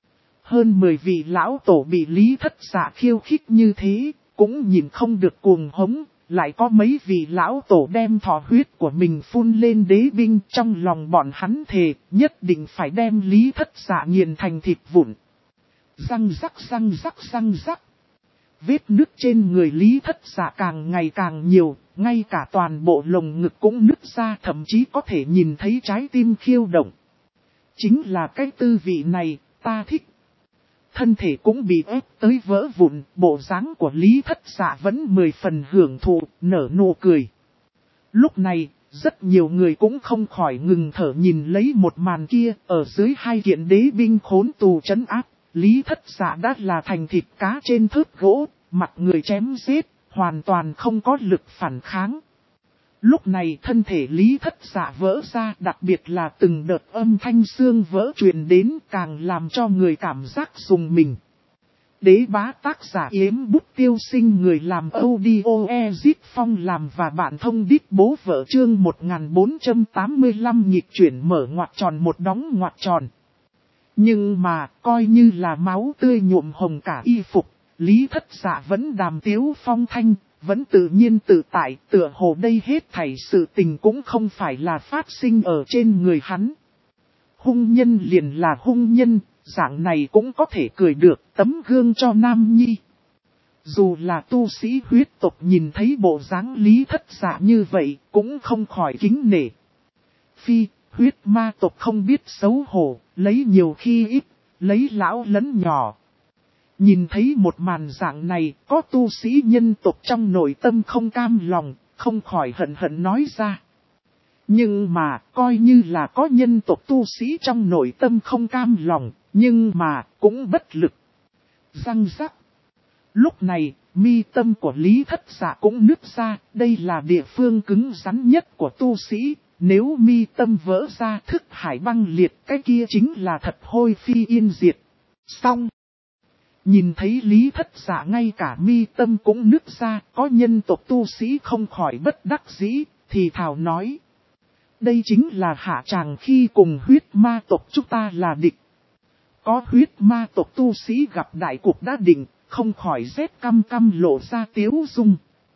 Hơn 10 vị lão tổ bị Lý Thất Dạ khiêu khích như thế, cũng nhìn không được cuồng hống, lại có mấy vị lão tổ đem thỏ huyết của mình phun lên đế binh, trong lòng bọn hắn thề, nhất định phải đem Lý Thất Dạ nghiền thành thịt vụn. Răng rắc răng rắc răng rắc. Vết nứt trên người Lý Thất Dạ càng ngày càng nhiều, ngay cả toàn bộ lồng ngực cũng nứt ra, thậm chí có thể nhìn thấy trái tim khiêu động. Chính là cái tư vị này, ta thích. Thân thể cũng bị ép tới vỡ vụn, bộ dáng của Lý Thất Dạ vẫn 10 phần hưởng thụ, nở nụ cười. Lúc này, rất nhiều người cũng không khỏi ngừng thở nhìn lấy một màn kia, ở dưới hai kiện đế binh khốn tù trấn áp. Lý Thất Dạ đã là thành thịt cá trên thớt gỗ, mặt người chém giết, hoàn toàn không có lực phản kháng. Lúc này thân thể Lý Thất Dạ vỡ ra, đặc biệt là từng đợt âm thanh xương vỡ truyền đến, càng làm cho người cảm giác rùng mình. Đế bá tác giả Yếm Bút Tiêu Sinh, người làm audio Ezit Phong làm và bạn thông đít bố vợ chương 1485 nhịp chuyển mở ngoặc tròn một đóng ngoặc tròn. Nhưng mà, coi như là máu tươi nhuộm hồng cả y phục, Lý Thất Dạ vẫn đàm tiếu phong thanh, vẫn tự nhiên tự tại, tựa hồ đây hết thảy sự tình cũng không phải là phát sinh ở trên người hắn. Hung nhân liền là hung nhân, dạng này cũng có thể cười được, tấm gương cho nam nhi. Dù là tu sĩ huyết tộc nhìn thấy bộ dáng Lý Thất Dạ như vậy, cũng không khỏi kính nể. Phi, huyết ma tộc không biết xấu hổ, lấy nhiều khi ít, lấy lão lẫn nhỏ. Nhìn thấy một màn dạng này, có tu sĩ nhân tộc trong nội tâm không cam lòng, không khỏi hận hận nói ra. Nhưng mà, coi như là có nhân tộc tu sĩ trong nội tâm không cam lòng, nhưng mà, cũng bất lực. Răng rắc. Lúc này, mi tâm của Lý Thất Dạ cũng nứt ra, đây là địa phương cứng rắn nhất của tu sĩ. Nếu mi tâm vỡ ra thức hải băng liệt, cái kia chính là thật hôi phi yên diệt. Xong. Nhìn thấy Lý Thất Dạ ngay cả mi tâm cũng nứt ra, có nhân tộc tu sĩ không khỏi bất đắc dĩ, thì thảo nói. Đây chính là hạ tràng khi cùng huyết ma tộc chúng ta là địch. Có huyết ma tộc tu sĩ gặp đại cuộc đã định, không khỏi rét căm căm lộ ra tiếu dung.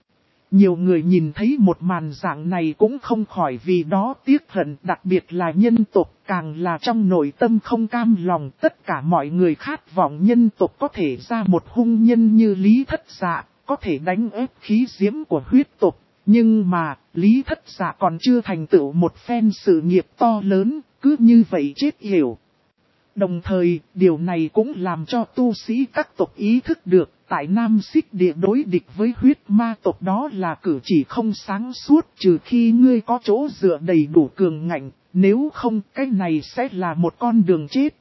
Nhiều người nhìn thấy một màn dạng này cũng không khỏi vì đó tiếc hận, đặc biệt là nhân tộc, càng là trong nội tâm không cam lòng. Tất cả mọi người khát vọng nhân tộc có thể ra một hung nhân như Lý Thất Dạ, có thể đánh ép khí diễm của huyết tộc. Nhưng mà, Lý Thất Dạ còn chưa thành tựu một phen sự nghiệp to lớn, cứ như vậy chết yểu. Đồng thời, điều này cũng làm cho tu sĩ các tộc ý thức được, tại Nam Xích Địa đối địch với huyết ma tộc đó là cử chỉ không sáng suốt, trừ khi ngươi có chỗ dựa đầy đủ cường ngạnh, nếu không cái này sẽ là một con đường chết.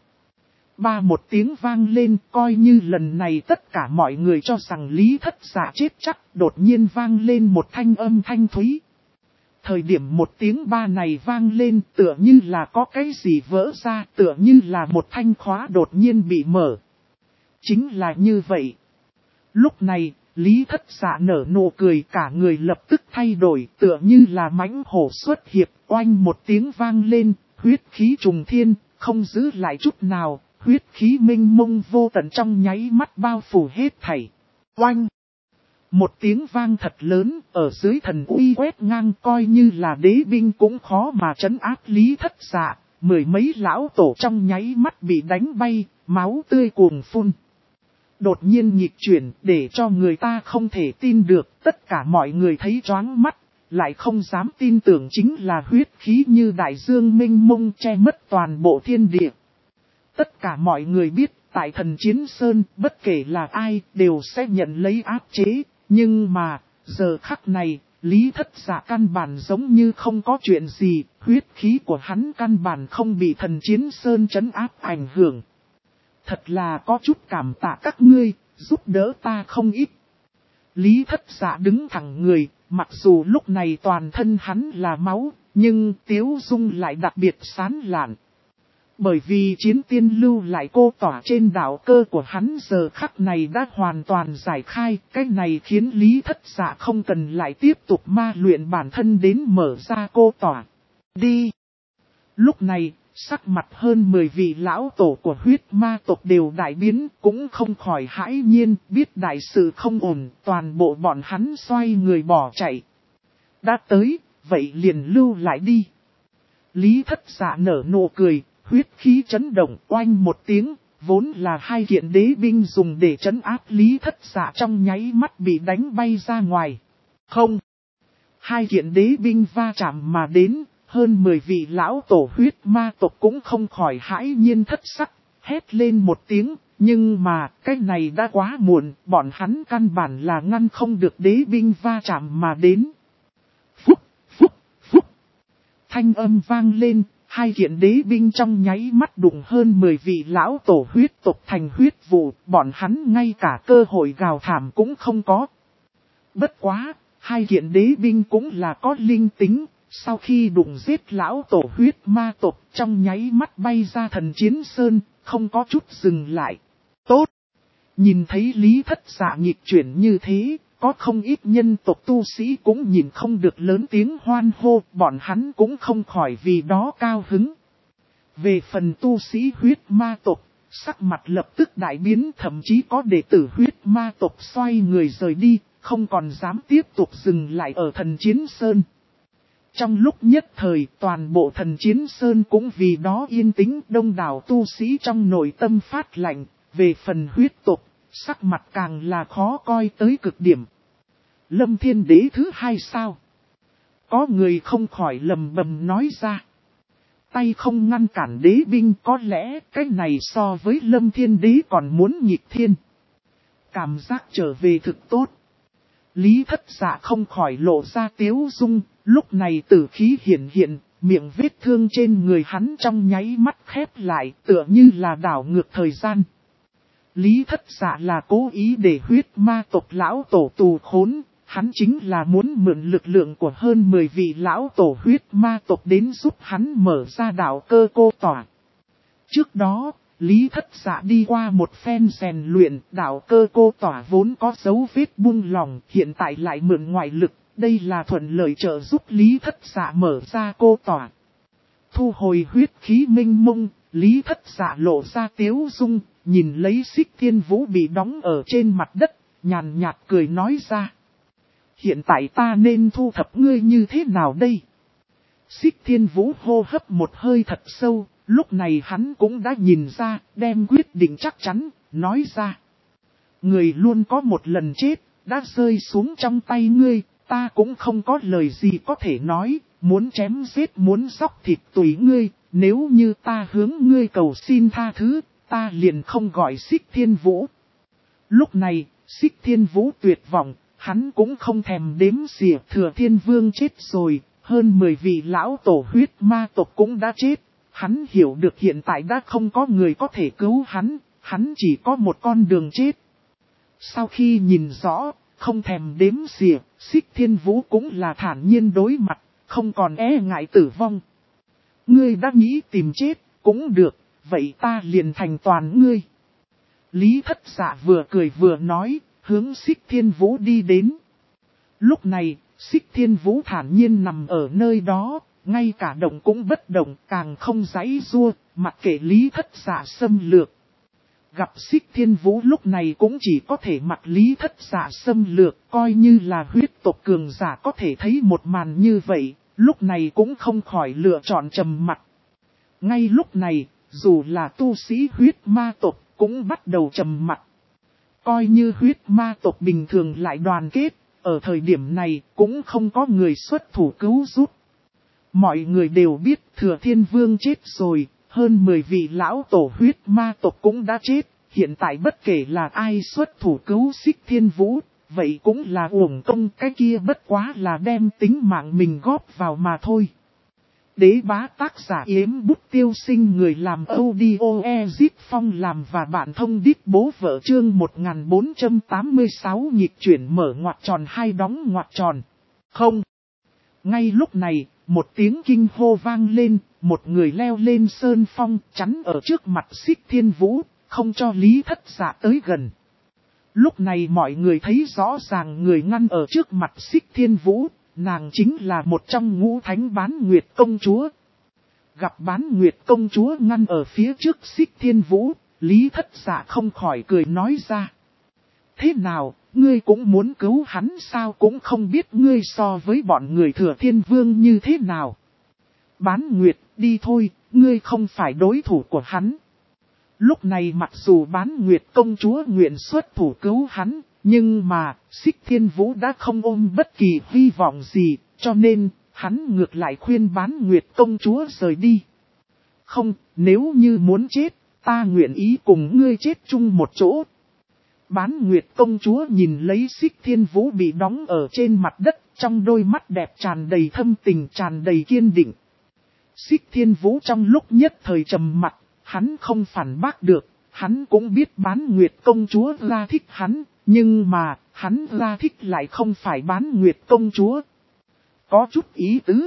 Một tiếng vang lên, coi như lần này tất cả mọi người cho rằng Lý Thất Dạ chết chắc, đột nhiên vang lên một thanh âm thanh thúy. Thời điểm một tiếng ba này vang lên tựa như là có cái gì vỡ ra, tựa như là một thanh khóa đột nhiên bị mở. Chính là như vậy. Lúc này, Lý Thất Dạ nở nụ cười, cả người lập tức thay đổi, tựa như là mãnh hổ xuất hiệp, oanh một tiếng vang lên, huyết khí trùng thiên, không giữ lại chút nào, huyết khí minh mông vô tận trong nháy mắt bao phủ hết thảy. Oanh! Một tiếng vang thật lớn, ở dưới thần uy quét ngang, coi như là đế binh cũng khó mà trấn áp Lý Thất Dạ, mười mấy lão tổ trong nháy mắt bị đánh bay, máu tươi cuồng phun. Đột nhiên nhịp chuyển, để cho người ta không thể tin được, tất cả mọi người thấy choáng mắt, lại không dám tin tưởng chính là huyết khí như đại dương minh mông che mất toàn bộ thiên địa. Tất cả mọi người biết, tại Thần Chiến Sơn, bất kể là ai, đều sẽ nhận lấy áp chế. Nhưng mà, giờ khắc này, Lý Thất Dạ căn bản giống như không có chuyện gì, huyết khí của hắn căn bản không bị Thần Chiến Sơn trấn áp ảnh hưởng. Thật là có chút cảm tạ các ngươi, giúp đỡ ta không ít. Lý Thất Dạ đứng thẳng người, mặc dù lúc này toàn thân hắn là máu, nhưng tiếu dung lại đặc biệt sán lạn. Bởi vì chiến tiên lưu lại cô tỏa trên đạo cơ của hắn giờ khắc này đã hoàn toàn giải khai, cái này khiến Lý Thất Dạ không cần lại tiếp tục ma luyện bản thân đến mở ra cô tỏa. Đi! Lúc này, sắc mặt hơn 10 vị lão tổ của huyết ma tộc đều đại biến, cũng không khỏi hãi nhiên, biết đại sự không ổn, toàn bộ bọn hắn xoay người bỏ chạy. Đã tới, vậy liền lưu lại đi. Lý Thất Dạ nở nụ cười. Huyết khí chấn động oanh một tiếng, vốn là hai kiện đế binh dùng để trấn áp Lý Thất Dạ trong nháy mắt bị đánh bay ra ngoài. Không! Hai kiện đế binh va chạm mà đến, hơn 10 vị lão tổ huyết ma tộc cũng không khỏi hãi nhiên thất sắc, hét lên một tiếng, nhưng mà cái này đã quá muộn, bọn hắn căn bản là ngăn không được đế binh va chạm mà đến. Phúc, phúc, phúc! Thanh âm vang lên. Hai kiện đế binh trong nháy mắt đụng hơn 10 vị lão tổ huyết tộc thành huyết vụ, bọn hắn ngay cả cơ hội gào thảm cũng không có. Bất quá, hai kiện đế binh cũng là có linh tính, sau khi đụng giết lão tổ huyết ma tộc trong nháy mắt bay ra Thần Chiến Sơn, không có chút dừng lại. Tốt! Nhìn thấy Lý Thất Dạ nghịch chuyển như thế, có không ít nhân tộc tu sĩ cũng nhìn không được lớn tiếng hoan hô, bọn hắn cũng không khỏi vì đó cao hứng. Về phần tu sĩ huyết ma tộc, sắc mặt lập tức đại biến, thậm chí có đệ tử huyết ma tộc xoay người rời đi, không còn dám tiếp tục dừng lại ở Thần Chiến Sơn. Trong lúc nhất thời, toàn bộ Thần Chiến Sơn cũng vì đó yên tĩnh, đông đảo tu sĩ trong nội tâm phát lạnh. Về phần huyết tộc, sắc mặt càng là khó coi tới cực điểm. Lâm Thiên Đế thứ hai sao? Có người không khỏi lầm bầm nói ra. Tay không ngăn cản đế binh, có lẽ cái này so với Lâm Thiên Đế còn muốn nghịch thiên. Cảm giác trở về thực tốt. Lý Thất Dạ không khỏi lộ ra tiếu dung, lúc này tử khí hiển hiện, miệng vết thương trên người hắn trong nháy mắt khép lại, tựa như là đảo ngược thời gian. Lý Thất Dạ là cố ý để huyết ma tộc lão tổ tù khốn, hắn chính là muốn mượn lực lượng của hơn 10 vị lão tổ huyết ma tộc đến giúp hắn mở ra đạo cơ cô tỏa. Trước đó, Lý Thất Dạ đi qua một phen rèn luyện, đạo cơ cô tỏa vốn có dấu vết buông lỏng, hiện tại lại mượn ngoại lực, đây là thuận lợi trợ giúp Lý Thất Dạ mở ra cô tỏa. Thu hồi huyết khí minh mông, Lý Thất Dạ lộ ra tiếu dung, nhìn lấy Xích Thiên Vũ bị đóng ở trên mặt đất, nhàn nhạt cười nói ra. Hiện tại ta nên thu thập ngươi như thế nào đây? Xích Thiên Vũ hô hấp một hơi thật sâu, lúc này hắn cũng đã nhìn ra, đem quyết định chắc chắn, nói ra. Người luôn có một lần chết, đã rơi xuống trong tay ngươi, ta cũng không có lời gì có thể nói, muốn chém giết muốn xóc thịt tùy ngươi, nếu như ta hướng ngươi cầu xin tha thứ, ta liền không gọi Xích Thiên Vũ. Lúc này, Xích Thiên Vũ tuyệt vọng, hắn cũng không thèm đếm xỉa Thừa Thiên Vương chết rồi, hơn 10 vị lão tổ huyết ma tộc cũng đã chết. Hắn hiểu được hiện tại đã không có người có thể cứu hắn chỉ có một con đường chết. Sau khi nhìn rõ, không thèm đếm xỉa, Xích Thiên Vũ cũng là thản nhiên đối mặt, không còn e ngại tử vong. Ngươi đã nghĩ tìm chết, cũng được, vậy ta liền thành toàn ngươi. Lý Thất Dạ vừa cười vừa nói, hướng Xích Thiên Vũ đi đến. Lúc này, Xích Thiên Vũ thản nhiên nằm ở nơi đó, ngay cả động cũng bất động, càng không giãy giụa, mặc kệ Lý Thất Dạ xâm lược. Gặp Xích Thiên Vũ lúc này cũng chỉ có thể mặc Lý Thất Dạ xâm lược, coi như là huyết tộc cường giả có thể thấy một màn như vậy, lúc này cũng không khỏi lựa chọn trầm mặc. Ngay lúc này, dù là tu sĩ huyết ma tộc cũng bắt đầu trầm mặc. Coi như huyết ma tộc bình thường lại đoàn kết, ở thời điểm này cũng không có người xuất thủ cứu giúp. Mọi người đều biết Thừa Thiên Vương chết rồi, hơn 10 vị lão tổ huyết ma tộc cũng đã chết, hiện tại bất kể là ai xuất thủ cứu Xích Thiên Vũ, vậy cũng là uổng công, cái kia bất quá là đem tính mạng mình góp vào mà thôi. Đế bá tác giả Yếm Bút Tiêu Sinh, người làm audio Ezip Phong làm và bạn thông đít bố vợ chương 1486 nhịp chuyển mở ngoặc tròn hai đóng ngoặc tròn. Không. Ngay lúc này, một tiếng kinh hô vang lên, một người leo lên sơn phong chắn ở trước mặt Xích Thiên Vũ, không cho Lý Thất Dạ tới gần. Lúc này mọi người thấy rõ ràng người ngăn ở trước mặt Xích Thiên Vũ, nàng chính là một trong ngũ thánh Bán Nguyệt công chúa. Gặp Bán Nguyệt công chúa ngăn ở phía trước Xích Thiên Vũ, Lý Thất Dạ không khỏi cười nói ra. Thế nào, ngươi cũng muốn cứu hắn sao, cũng không biết ngươi so với bọn người Thừa Thiên Vương như thế nào. Bán Nguyệt, đi thôi, ngươi không phải đối thủ của hắn. Lúc này mặc dù Bán Nguyệt công chúa nguyện xuất thủ cứu hắn, nhưng mà, Xích Thiên Vũ đã không ôm bất kỳ hy vọng gì, cho nên, hắn ngược lại khuyên Bán Nguyệt công chúa rời đi. Không, nếu như muốn chết, ta nguyện ý cùng ngươi chết chung một chỗ. Bán Nguyệt công chúa nhìn lấy Xích Thiên Vũ bị đóng ở trên mặt đất, trong đôi mắt đẹp tràn đầy thâm tình, tràn đầy kiên định. Xích Thiên Vũ trong lúc nhất thời trầm mặc, hắn không phản bác được, hắn cũng biết Bán Nguyệt công chúa ra thích hắn, nhưng mà, hắn ra thích lại không phải Bán Nguyệt công chúa. Có chút ý tứ.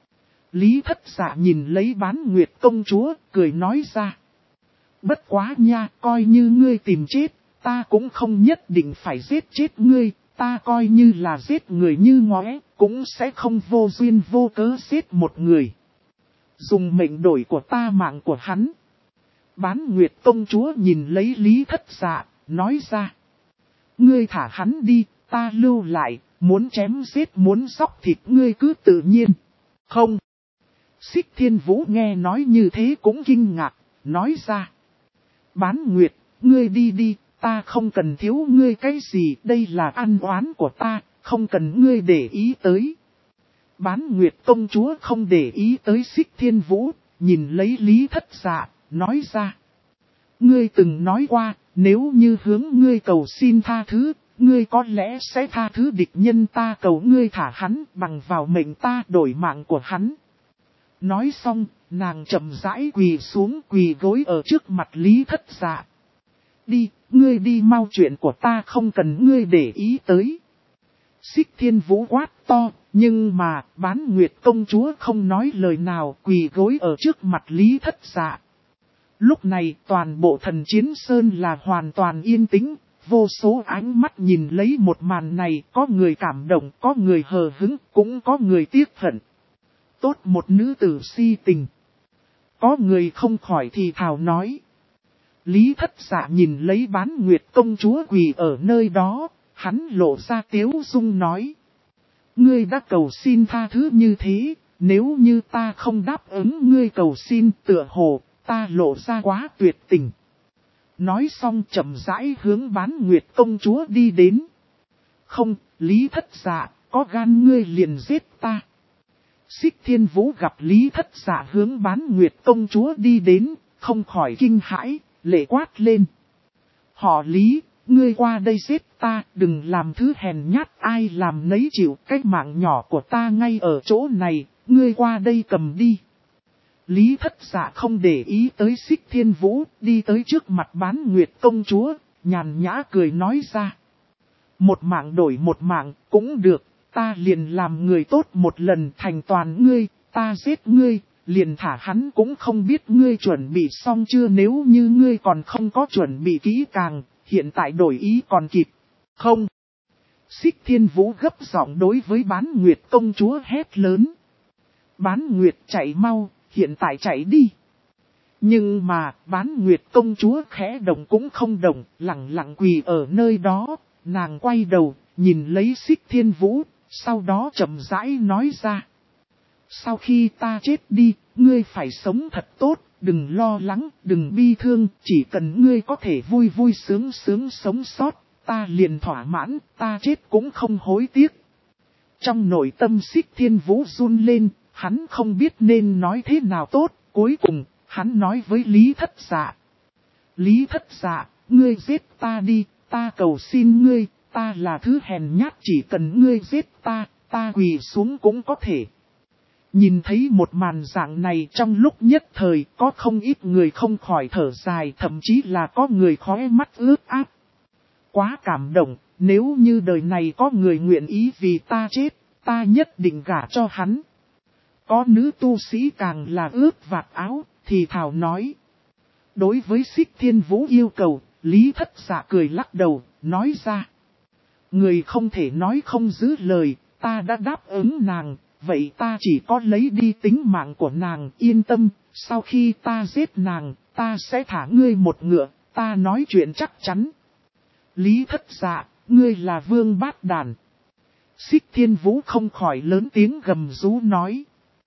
Lý Thất Dạ nhìn lấy Bán Nguyệt công chúa, cười nói ra. Bất quá nha, coi như ngươi tìm chết, ta cũng không nhất định phải giết chết ngươi, ta coi như là giết người như ngóe, cũng sẽ không vô duyên vô cớ giết một người. Dùng mệnh đổi của ta mạng của hắn. Bán Nguyệt công chúa nhìn lấy Lý Thất Dạ, nói ra. Ngươi thả hắn đi, ta lưu lại, muốn chém giết muốn xóc thịt ngươi cứ tự nhiên. Không. Xích Thiên Vũ nghe nói như thế cũng kinh ngạc, nói ra. Bán Nguyệt, ngươi đi đi, ta không cần thiếu ngươi cái gì, đây là ăn oán của ta, không cần ngươi để ý tới. Bán Nguyệt công chúa không để ý tới Xích Thiên Vũ, nhìn lấy Lý Thất Dạ, nói ra. Ngươi từng nói qua, nếu như hướng ngươi cầu xin tha thứ, ngươi có lẽ sẽ tha thứ địch nhân, ta cầu ngươi thả hắn bằng vào mệnh ta đổi mạng của hắn. Nói xong, nàng chậm rãi quỳ xuống, quỳ gối ở trước mặt Lý Thất Dạ. Đi, ngươi đi mau, chuyện của ta không cần ngươi để ý tới. Xích Thiên Vũ quát to, nhưng mà Bán Nguyệt công chúa không nói lời nào, quỳ gối ở trước mặt Lý Thất Dạ. Lúc này toàn bộ Thần Chiến Sơn là hoàn toàn yên tĩnh, vô số ánh mắt nhìn lấy một màn này, có người cảm động, có người hờ hững, cũng có người tiếc hận. Tốt một nữ tử si tình. Có người không khỏi thì thào nói. Lý Thất Dạ nhìn lấy Bán Nguyệt công chúa quỳ ở nơi đó, hắn lộ ra tiếu dung nói. Ngươi đã cầu xin tha thứ như thế, nếu như ta không đáp ứng ngươi cầu xin tựa hồ, ta lộ ra quá tuyệt tình. Nói xong chậm rãi hướng Bán Nguyệt công chúa đi đến. Không, Lý Thất Dạ, có gan ngươi liền giết ta. Xích Thiên Vũ gặp Lý Thất Dạ hướng Bán Nguyệt công chúa đi đến, không khỏi kinh hãi, lệ quát lên. Họ Lý, ngươi qua đây giết ta, đừng làm thứ hèn nhát, ai làm nấy chịu, cái mạng nhỏ của ta ngay ở chỗ này, ngươi qua đây cầm đi. Lý Thất Dạ không để ý tới Xích Thiên Vũ, đi tới trước mặt Bán Nguyệt công chúa, nhàn nhã cười nói ra. Một mạng đổi một mạng, cũng được, ta liền làm người tốt một lần thành toàn ngươi, ta giết ngươi, liền thả hắn cũng không biết ngươi chuẩn bị xong chưa, nếu như ngươi còn không có chuẩn bị kỹ càng, hiện tại đổi ý còn kịp, không? Xích Thiên Vũ gấp giọng đối với Bán Nguyệt công chúa hét lớn. Bán Nguyệt chạy mau, hiện tại chạy đi. Nhưng mà, Bán Nguyệt công chúa khẽ động cũng không động, lặng lặng quỳ ở nơi đó, nàng quay đầu, nhìn lấy Xích Thiên Vũ, sau đó chậm rãi nói ra. Sau khi ta chết đi, ngươi phải sống thật tốt, đừng lo lắng, đừng bi thương, chỉ cần ngươi có thể vui vui sướng sướng sống sót, ta liền thỏa mãn, ta chết cũng không hối tiếc. Trong nội tâm Xích Thiên Vũ run lên, hắn không biết nên nói thế nào tốt, cuối cùng, hắn nói với Lý Thất Dạ. Lý Thất Dạ, ngươi giết ta đi, ta cầu xin ngươi, ta là thứ hèn nhát, chỉ cần ngươi giết ta, ta quỳ xuống cũng có thể. Nhìn thấy một màn dạng này trong lúc nhất thời có không ít người không khỏi thở dài, thậm chí là có người khóe mắt ướt át. Quá cảm động, nếu như đời này có người nguyện ý vì ta chết, ta nhất định gả cho hắn. Có nữ tu sĩ càng là ướt vạt áo, thì thảo nói. Đối với Xích Thiên Vũ yêu cầu, Lý Thất Dạ cười lắc đầu, nói ra. Người không thể nói không giữ lời, ta đã đáp ứng nàng, vậy ta chỉ có lấy đi tính mạng của nàng, yên tâm, sau khi ta giết nàng, ta sẽ thả ngươi một ngựa, ta nói chuyện chắc chắn. Lý Thất Dạ, ngươi là vương bát đàn. Xích Thiên Vũ không khỏi lớn tiếng gầm rú nói.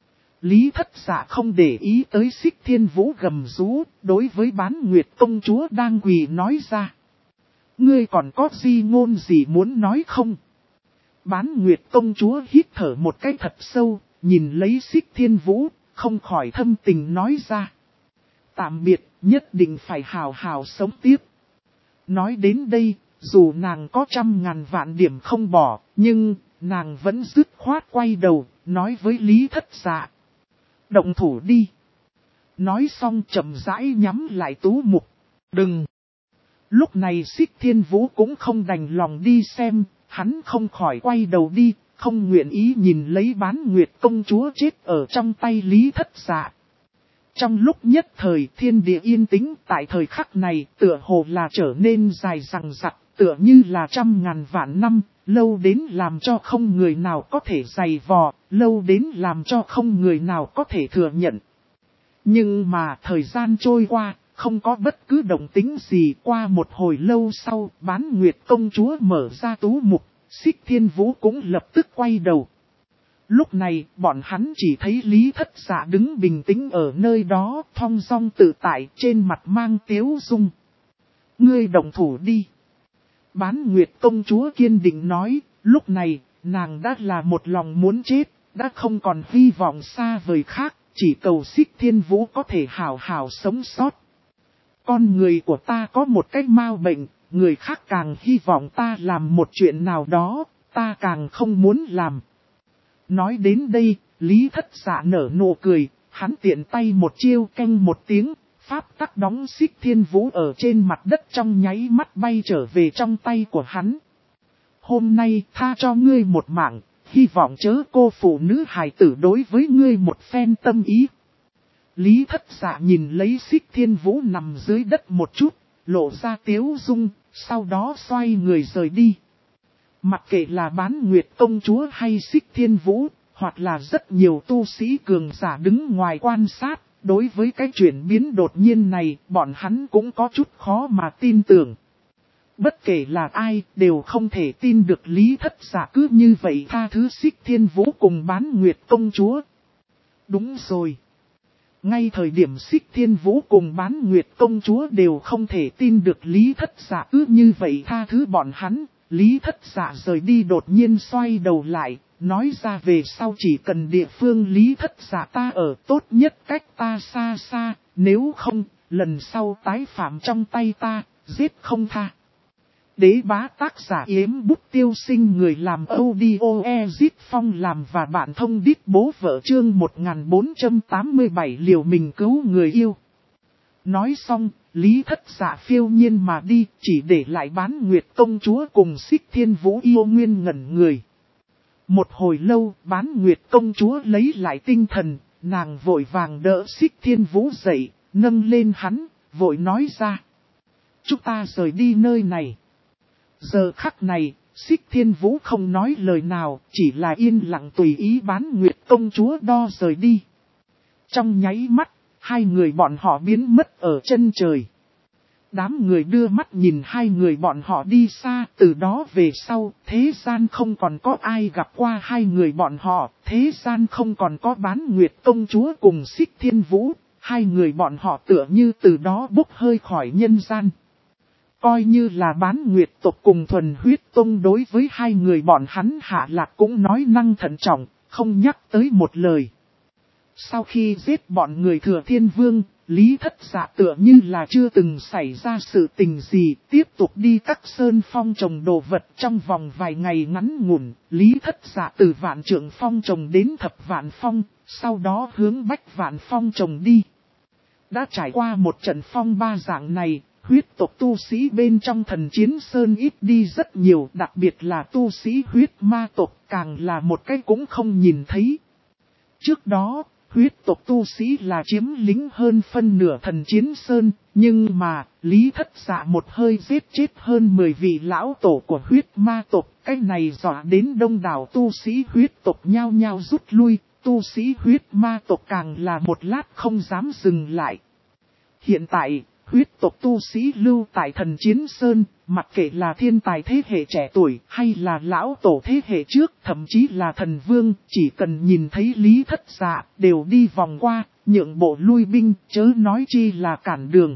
Lý Thất Dạ không để ý tới Xích Thiên Vũ gầm rú, đối với Bán Nguyệt công chúa đang quỳ nói ra. Ngươi còn có gì ngôn gì muốn nói không? Bán Nguyệt công chúa hít thở một cái thật sâu, nhìn lấy Xích Thiên Vũ, không khỏi thâm tình nói ra. Tạm biệt, nhất định phải hào hào sống tiếp. Nói đến đây, dù nàng có 100.000 vạn điểm không bỏ, nhưng nàng vẫn dứt khoát quay đầu, nói với Lý Thất Dạ. Động thủ đi. Nói xong chậm rãi nhắm lại tú mục. Đừng. Lúc này Xích Thiên Vũ cũng không đành lòng đi xem, hắn không khỏi quay đầu đi, không nguyện ý nhìn lấy Bán Nguyệt công chúa chết ở trong tay Lý Thất Dạ. Trong lúc nhất thời thiên địa yên tĩnh, tại thời khắc này tựa hồ là trở nên dài dằng dặc, tựa như là 100.000 vạn năm, lâu đến làm cho không người nào có thể giày vò, lâu đến làm cho không người nào có thể thừa nhận. Nhưng mà thời gian trôi qua, không có bất cứ động tĩnh gì. Qua một hồi lâu sau, Bán Nguyệt công chúa mở ra tú mục, Xích Thiên Vũ cũng lập tức quay đầu. Lúc này, bọn hắn chỉ thấy Lý Thất Dạ đứng bình tĩnh ở nơi đó, thong dong tự tại, trên mặt mang tiếu dung. Ngươi động thủ đi. Bán Nguyệt công chúa kiên định nói, lúc này, nàng đã là một lòng muốn chết, đã không còn hy vọng xa vời khác, chỉ cầu Xích Thiên Vũ có thể hào hào sống sót. Con người của ta có một cái mau bệnh, người khác càng hy vọng ta làm một chuyện nào đó, ta càng không muốn làm. Nói đến đây, Lý Thất Dạ nở nụ cười, hắn tiện tay một chiêu canh một tiếng, pháp tắc đóng Xích Thiên Vũ ở trên mặt đất trong nháy mắt bay trở về trong tay của hắn. Hôm nay tha cho ngươi một mạng, hy vọng chớ cô phụ nữ hài tử đối với ngươi một phen tâm ý. Lý Thất Dạ nhìn lấy Xích Thiên Vũ nằm dưới đất một chút, lộ ra tiếu dung, sau đó xoay người rời đi. Mặc kệ là Bán Nguyệt công chúa hay Xích Thiên Vũ, hoặc là rất nhiều tu sĩ cường giả đứng ngoài quan sát, đối với cái chuyển biến đột nhiên này, bọn hắn cũng có chút khó mà tin tưởng. Bất kể là ai, đều không thể tin được Lý Thất Dạ cứ như vậy tha thứ Xích Thiên Vũ cùng Bán Nguyệt công chúa. Đúng rồi. Ngay thời điểm Xích Thiên Vũ cùng Bán Nguyệt công chúa đều không thể tin được Lý Thất Dạ cứ như vậy tha thứ bọn hắn, Lý Thất Dạ rời đi đột nhiên xoay đầu lại, nói ra về sau chỉ cần địa phương Lý Thất Dạ ta ở tốt nhất cách ta xa xa, nếu không, lần sau tái phạm trong tay ta, giết không tha. Đế bá tác giả Yếm Bút Tiêu Sinh, người làm audio Ezit Phong làm và bạn thông đít bố vợ, chương 1487 liều mình cứu người yêu. Nói xong, Lý Thất Dạ phiêu nhiên mà đi, chỉ để lại Bán Nguyệt công chúa cùng Xích Thiên Vũ yêu nguyên ngẩn người. Một hồi lâu, Bán Nguyệt công chúa lấy lại tinh thần, nàng vội vàng đỡ Xích Thiên Vũ dậy, nâng lên hắn, vội nói ra. Chúng ta rời đi nơi này. Giờ khắc này, Xích Thiên Vũ không nói lời nào, chỉ là yên lặng tùy ý Bán Nguyệt công chúa đo rời đi. Trong nháy mắt, hai người bọn họ biến mất ở chân trời. Đám người đưa mắt nhìn hai người bọn họ đi xa, từ đó về sau, thế gian không còn có ai gặp qua hai người bọn họ, thế gian không còn có Bán Nguyệt công chúa cùng Xích Thiên Vũ, hai người bọn họ tựa như từ đó bốc hơi khỏi nhân gian. Coi như là Bán Nguyệt tộc cùng Thuần Huyết Tông đối với hai người bọn hắn hạ lạc cũng nói năng thận trọng, không nhắc tới một lời. Sau khi giết bọn người Thừa Thiên Vương, Lý Thất Dạ tựa như là chưa từng xảy ra sự tình gì, tiếp tục đi các sơn phong trồng đồ vật. Trong vòng vài ngày ngắn ngủn, Lý Thất Dạ từ Vạn Trượng Phong trồng đến Thập Vạn Phong, sau đó hướng Bách Vạn Phong trồng đi. Đã trải qua một trận phong ba dạng này, huyết tộc tu sĩ bên trong Thần Chiến Sơn ít đi rất nhiều, đặc biệt là tu sĩ huyết ma tộc càng là một cái cũng không nhìn thấy. Trước đó, huyết tộc tu sĩ là chiếm lĩnh hơn phân nửa Thần Chiến Sơn, nhưng mà, Lý Thất Dạ một hơi giết chết hơn 10 vị lão tổ của huyết ma tộc, cái này dọa đến đông đảo tu sĩ huyết tộc nhao nhao rút lui, tu sĩ huyết ma tộc càng là một lát không dám dừng lại. Hiện tại, huyết tộc tu sĩ lưu tại Thần Chiến Sơn, mặc kệ là thiên tài thế hệ trẻ tuổi hay là lão tổ thế hệ trước, thậm chí là thần vương, chỉ cần nhìn thấy Lý Thất Dạ đều đi vòng qua, nhượng bộ lui binh, chớ nói chi là cản đường.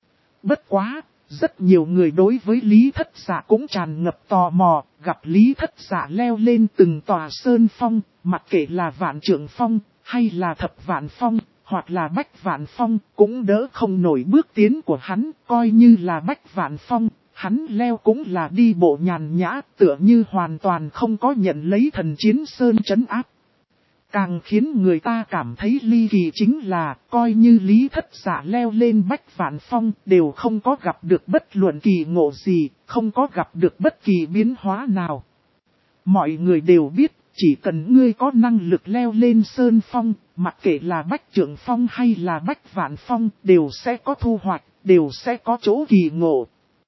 Bất quá, rất nhiều người đối với Lý Thất Dạ cũng tràn ngập tò mò, gặp Lý Thất Dạ leo lên từng tòa sơn phong, mặc kệ là Vạn Trượng Phong hay là Thập Vạn Phong, hoặc là Bách Vạn Phong, cũng đỡ không nổi bước tiến của hắn, coi như là Bách Vạn Phong, hắn leo cũng là đi bộ nhàn nhã, tựa như hoàn toàn không có nhận lấy Thần Chiến Sơn trấn áp. Càng khiến người ta cảm thấy ly kỳ chính là, coi như Lý Thất Dạ leo lên Bách Vạn Phong, đều không có gặp được bất luận kỳ ngộ gì, không có gặp được bất kỳ biến hóa nào. Mọi người đều biết, chỉ cần ngươi có năng lực leo lên Sơn Phong, mặc kệ là Bách Trượng Phong hay là Bách Vạn Phong, đều sẽ có thu hoạch, đều sẽ có chỗ kỳ ngộ.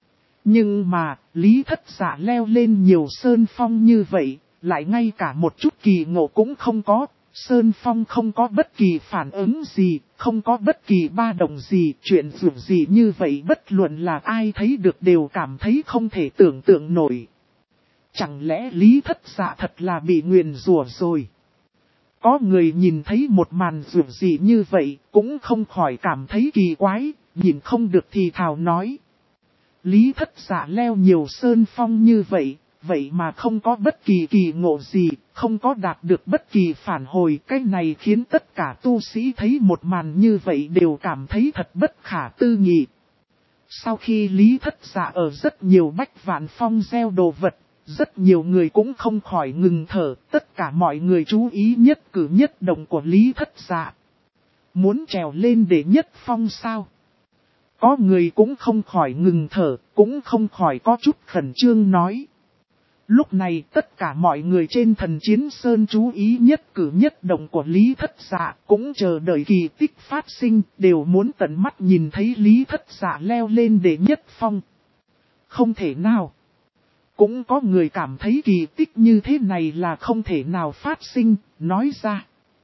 Nhưng mà, Lý Thất Dạ leo lên nhiều Sơn Phong như vậy, lại ngay cả một chút kỳ ngộ cũng không có. Sơn Phong không có bất kỳ phản ứng gì, không có bất kỳ ba động gì, chuyện dù gì như vậy bất luận là ai thấy được đều cảm thấy không thể tưởng tượng nổi. Chẳng lẽ Lý Thất Dạ thật là bị nguyền rủa rồi? Có người nhìn thấy một màn dù gì như vậy, cũng không khỏi cảm thấy kỳ quái, nhìn không được thì thào nói. Lý Thất Dạ leo nhiều sơn phong như vậy, vậy mà không có bất kỳ kỳ ngộ gì, không có đạt được bất kỳ phản hồi. Cái này khiến tất cả tu sĩ thấy một màn như vậy đều cảm thấy thật bất khả tư nghị. Sau khi Lý Thất Dạ ở rất nhiều Bách Vạn Phong gieo đồ vật, rất nhiều người cũng không khỏi ngừng thở, tất cả mọi người chú ý nhất cử nhất động của Lý Thất Dạ. Muốn trèo lên để nhất phong sao? Có người cũng không khỏi ngừng thở, cũng không khỏi có chút khẩn trương nói. Lúc này tất cả mọi người trên Thần Chiến Sơn chú ý nhất cử nhất động của Lý Thất Dạ, cũng chờ đợi kỳ tích phát sinh, đều muốn tận mắt nhìn thấy Lý Thất Dạ leo lên để nhất phong. Không thể nào. Cũng có người cảm thấy kỳ tích như thế này là không thể nào phát sinh, nói ra.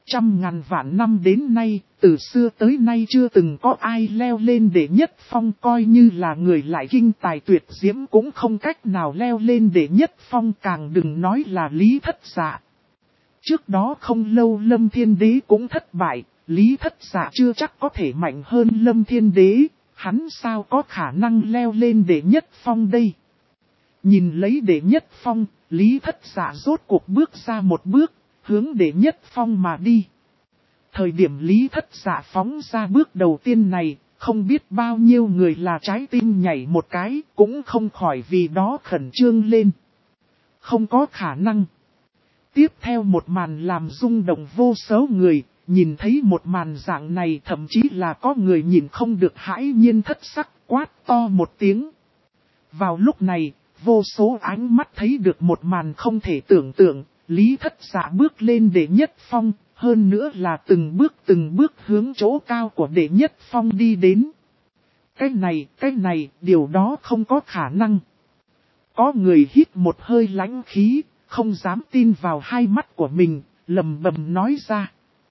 Trăm ngàn vạn năm đến nay, từ xưa tới nay chưa từng có ai leo lên đệ nhất phong, coi như là người lại kinh tài tuyệt diễm cũng không cách nào leo lên đệ nhất phong, càng đừng nói là Lý Thất Dạ. Trước đó không lâu Lâm Thiên Đế cũng thất bại, Lý Thất Dạ chưa chắc có thể mạnh hơn Lâm Thiên Đế, hắn sao có khả năng leo lên đệ nhất phong đây. Nhìn lấy đệ nhất phong, Lý Thất Dạ rốt cuộc bước ra một bước, hướng đệ nhất phong mà đi. Thời điểm Lý Thất Dạ phóng ra bước đầu tiên này, không biết bao nhiêu người là trái tim nhảy một cái, cũng không khỏi vì đó khẩn trương lên. Không có khả năng. Tiếp theo một màn làm rung động vô số người, nhìn thấy một màn dạng này thậm chí là có người nhìn không được hãi nhiên thất sắc, quát to một tiếng. Vào lúc này, vô số ánh mắt thấy được một màn không thể tưởng tượng, Lý Thất Dạ bước lên đệ nhất phong, hơn nữa là từng bước hướng chỗ cao của đệ nhất phong đi đến. Cái này, điều đó không có khả năng. Có người hít một hơi lãnh khí, không dám tin vào hai mắt của mình, lầm bầm nói ra.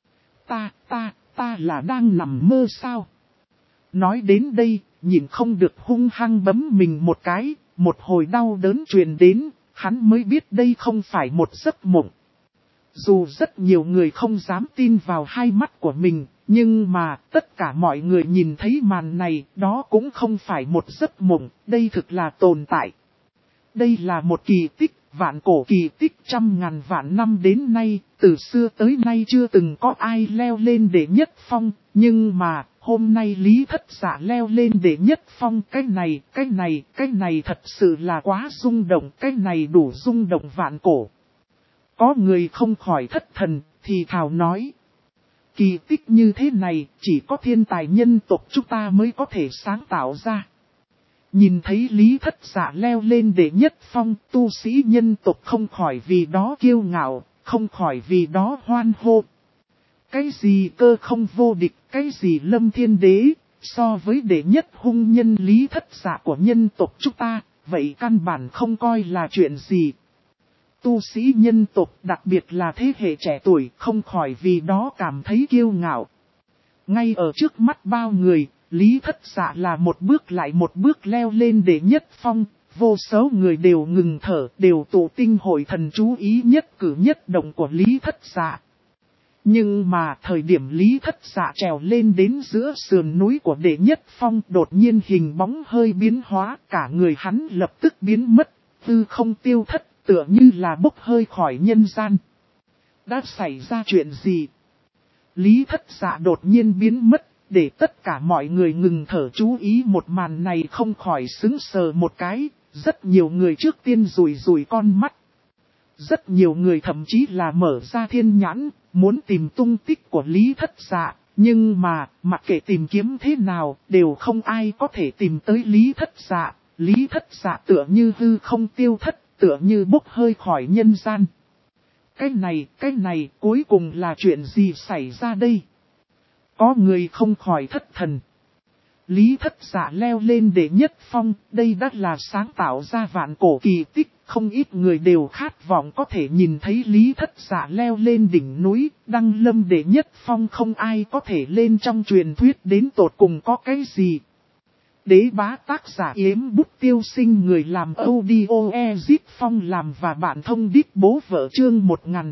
Ta là đang nằm mơ sao? Nói đến đây, nhìn không được hung hăng bấm mình một cái, một hồi đau đớn truyền đến, hắn mới biết đây không phải một giấc mộng. Dù rất nhiều người không dám tin vào hai mắt của mình, nhưng mà tất cả mọi người nhìn thấy màn này, đó cũng không phải một giấc mộng, đây thực là tồn tại. Đây là một kỳ tích, vạn cổ kỳ tích, trăm ngàn vạn năm đến nay, từ xưa tới nay chưa từng có ai leo lên đệ nhất phong, nhưng mà hôm nay Lý Thất Dạ leo lên đệ nhất phong, cái này thật sự là quá rung động, cái này đủ rung động vạn cổ. Có người không khỏi thất thần, thì thào nói. Kỳ tích như thế này, chỉ có thiên tài nhân tộc chúng ta mới có thể sáng tạo ra. Nhìn thấy Lý Thất Dạ leo lên đệ nhất phong, tu sĩ nhân tộc không khỏi vì đó kiêu ngạo, không khỏi vì đó hoan hô. Cái gì cơ không vô địch, cái gì Lâm Thiên Đế, so với đệ nhất hung nhân Lý Thất Dạ của nhân tộc chúng ta, vậy căn bản không coi là chuyện gì. Tu sĩ nhân tộc, đặc biệt là thế hệ trẻ tuổi, không khỏi vì đó cảm thấy kiêu ngạo. Ngay ở trước mắt bao người, Lý Thất Dạ là một bước lại một bước leo lên đệ nhất phong, vô số người đều ngừng thở, đều tụ tinh hội thần chú ý nhất cử nhất động của Lý Thất Dạ. Nhưng mà thời điểm Lý Thất Dạ trèo lên đến giữa sườn núi của đệ nhất phong, đột nhiên hình bóng hơi biến hóa, cả người hắn lập tức biến mất, tư không tiêu thất, tựa như là bốc hơi khỏi nhân gian. Đã xảy ra chuyện gì? Lý Thất Dạ đột nhiên biến mất, để tất cả mọi người ngừng thở chú ý một màn này không khỏi sững sờ một cái, rất nhiều người trước tiên rủi con mắt. Rất nhiều người thậm chí là mở ra thiên nhãn, muốn tìm tung tích của Lý Thất Dạ, nhưng mà, mặc kệ tìm kiếm thế nào, đều không ai có thể tìm tới Lý Thất Dạ. Lý Thất Dạ tựa như hư không tiêu thất, tựa như bốc hơi khỏi nhân gian. Cái này, cuối cùng là chuyện gì xảy ra đây? Có người không khỏi thất thần. Lý Thất Dạ leo lên đệ nhất phong, đây đã là sáng tạo ra vạn cổ kỳ tích, không ít người đều khát vọng có thể nhìn thấy Lý Thất Dạ leo lên đỉnh núi, đăng lâm đệ nhất phong, không ai có thể lên trong truyền thuyết đến tột cùng có cái gì. Đế bá tác giả Yếm Bút Tiêu Sinh, người làm audio Ezit Phong làm và bạn thông điệp bố vợ, chương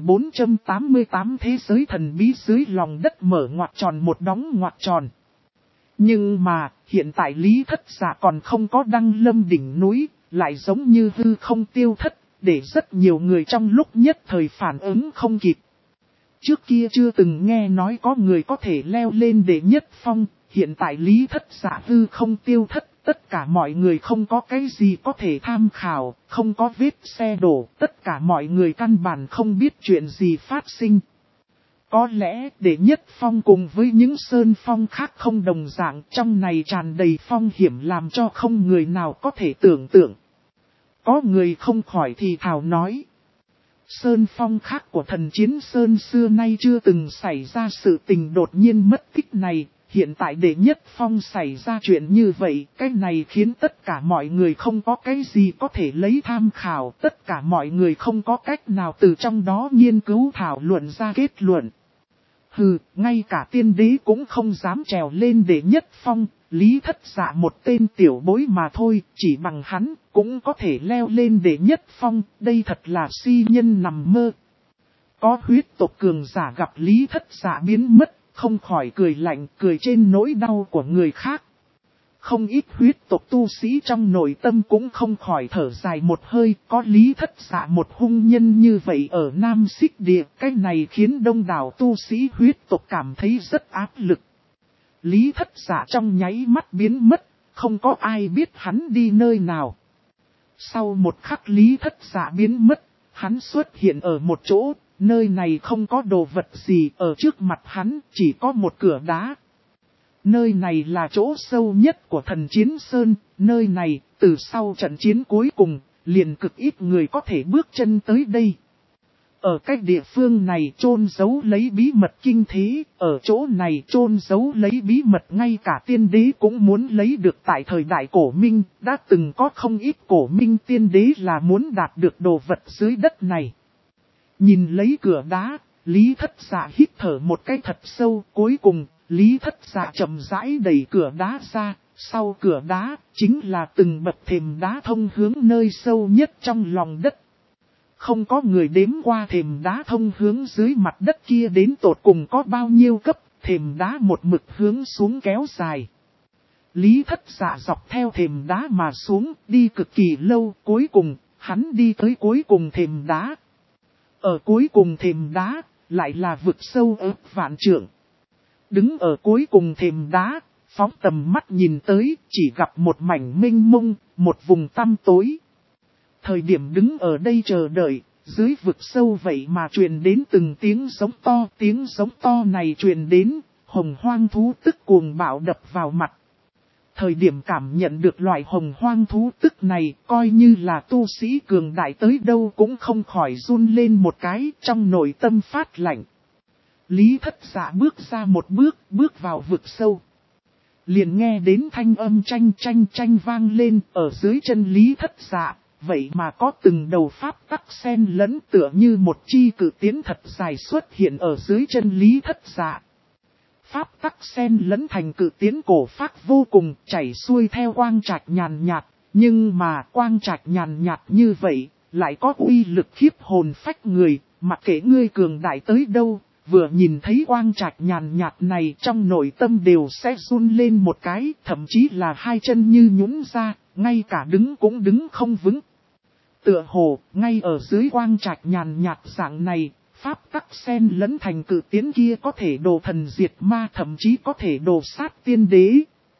1488 thế giới thần bí dưới lòng đất mở ngoặc tròn một đóng ngoặc tròn. Nhưng mà, hiện tại Lý Thất Dạ còn không có đăng lâm đỉnh núi, lại giống như hư không tiêu thất, để rất nhiều người trong lúc nhất thời phản ứng không kịp. Trước kia chưa từng nghe nói có người có thể leo lên đệ nhất phong, hiện tại Lý Thất Dạ hư không tiêu thất, tất cả mọi người không có cái gì có thể tham khảo, không có vết xe đổ, tất cả mọi người căn bản không biết chuyện gì phát sinh. Có lẽ đệ nhất phong cùng với những sơn phong khác không đồng dạng, trong này tràn đầy phong hiểm làm cho không người nào có thể tưởng tượng. Có người không khỏi thì thào nói. Sơn phong khác của thần chiến sơn xưa nay chưa từng xảy ra sự tình đột nhiên mất tích này, hiện tại đệ nhất phong xảy ra chuyện như vậy, cái này khiến tất cả mọi người không có cái gì có thể lấy tham khảo, tất cả mọi người không có cách nào từ trong đó nghiên cứu thảo luận ra kết luận. Hừ, ngay cả tiên đế cũng không dám trèo lên đệ nhất phong, Lý Thất Dạ một tên tiểu bối mà thôi, chỉ bằng hắn cũng có thể leo lên đệ nhất phong, đây thật là si nhân nằm mơ. Có huyết tộc cường giả gặp Lý Thất Dạ biến mất, không khỏi cười lạnh, cười trên nỗi đau của người khác. Không ít huyết tộc tu sĩ trong nội tâm cũng không khỏi thở dài một hơi, có Lý Thất Dạ một hung nhân như vậy ở Nam Xích Địa, cái này khiến đông đảo tu sĩ huyết tộc cảm thấy rất áp lực. Lý Thất Dạ trong nháy mắt biến mất, không có ai biết hắn đi nơi nào. Sau một khắc Lý Thất Dạ biến mất, hắn xuất hiện ở một chỗ, nơi này không có đồ vật gì, ở trước mặt hắn chỉ có một cửa đá. Nơi này là chỗ sâu nhất của Thần Chiến Sơn, nơi này, từ sau trận chiến cuối cùng, liền cực ít người có thể bước chân tới đây. Ở cách địa phương này chôn giấu lấy bí mật kinh thế, ở chỗ này chôn giấu lấy bí mật ngay cả tiên đế cũng muốn lấy được tại thời đại cổ minh, đã từng có không ít cổ minh tiên đế là muốn đạt được đồ vật dưới đất này. Nhìn lấy cửa đá, Lý Thất Dạ hít thở một cái thật sâu, cuối cùng, Lý Thất Dạ chậm rãi đẩy cửa đá ra, sau cửa đá, chính là từng bậc thềm đá thông hướng nơi sâu nhất trong lòng đất. Không có người đếm qua thềm đá thông hướng dưới mặt đất kia đến tột cùng có bao nhiêu cấp, thềm đá một mực hướng xuống kéo dài. Lý Thất Dạ dọc theo thềm đá mà xuống, đi cực kỳ lâu, cuối cùng, hắn đi tới cuối cùng thềm đá. Ở cuối cùng thềm đá, lại là vực sâu ức vạn trượng. Đứng ở cuối cùng thềm đá, phóng tầm mắt nhìn tới, chỉ gặp một mảnh mênh mông, một vùng tăm tối. Thời điểm đứng ở đây chờ đợi, dưới vực sâu vậy mà truyền đến từng tiếng giống to này truyền đến, hồng hoang thú tức cuồng bạo đập vào mặt. Thời điểm cảm nhận được loại hồng hoang thú tức này, coi như là tu sĩ cường đại tới đâu cũng không khỏi run lên một cái, trong nội tâm phát lạnh. Lý Thất Dạ bước ra một bước, bước vào vực sâu. Liền nghe đến thanh âm chanh vang lên ở dưới chân Lý Thất Dạ, vậy mà có từng đầu pháp tắc xen lẫn tựa như một chi cự tiến thật dài xuất hiện ở dưới chân Lý Thất Dạ. Pháp tắc xen lẫn thành cự tiến cổ phác vô cùng chảy xuôi theo quang trạch nhàn nhạt, nhưng mà quang trạch nhàn nhạt như vậy, lại có uy lực khiếp hồn phách người, mặc kệ ngươi cường đại tới đâu, vừa nhìn thấy quang trạch nhàn nhạt này trong nội tâm đều sẽ run lên một cái, thậm chí là hai chân như nhũn ra, ngay cả đứng cũng đứng không vững. Tựa hồ, ngay ở dưới quang trạch nhàn nhạt dạng này, pháp tắc xen lẫn thành cự tiến kia có thể đồ thần diệt ma, thậm chí có thể đồ sát tiên đế.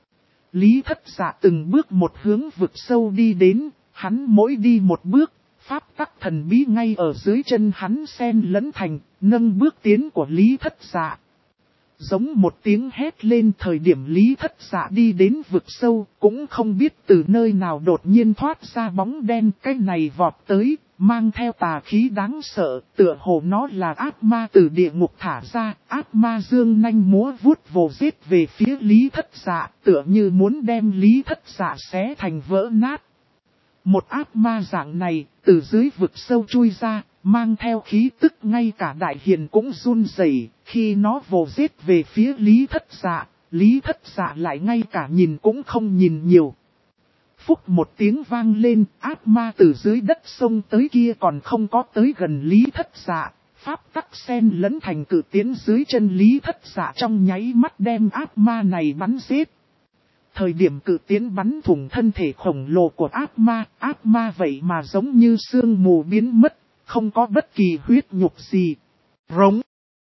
Lý Thất Dạ từng bước một hướng vực sâu đi đến, hắn mỗi đi một bước, pháp tắc thần bí ngay ở dưới chân hắn xen lẫn thành, nâng bước tiến của Lý Thất Dạ. Giống một tiếng hét lên thời điểm Lý Thất Dạ đi đến vực sâu, cũng không biết từ nơi nào đột nhiên thoát ra bóng đen, cái này vọt tới, mang theo tà khí đáng sợ, tựa hồ nó là ác ma từ địa ngục thả ra, ác ma dương nanh múa vuốt vồ giết về phía Lý Thất Dạ, tựa như muốn đem Lý Thất Dạ xé thành vỡ nát. Một ác ma dạng này, từ dưới vực sâu chui ra, mang theo khí tức ngay cả đại hiền cũng run rẩy. Khi nó vồ giết về phía Lý Thất Dạ lại ngay cả nhìn cũng không nhìn nhiều. Phúc một tiếng vang lên, ác ma từ dưới đất sông tới kia còn không có tới gần Lý Thất Dạ. Pháp tắc xen lẫn thành cự tiến dưới chân Lý Thất Dạ trong nháy mắt đem ác ma này bắn giết. Thời điểm cự tiến bắn thủng thân thể khổng lồ của ác ma vậy mà giống như sương mù biến mất, không có bất kỳ huyết nhục gì. Rống.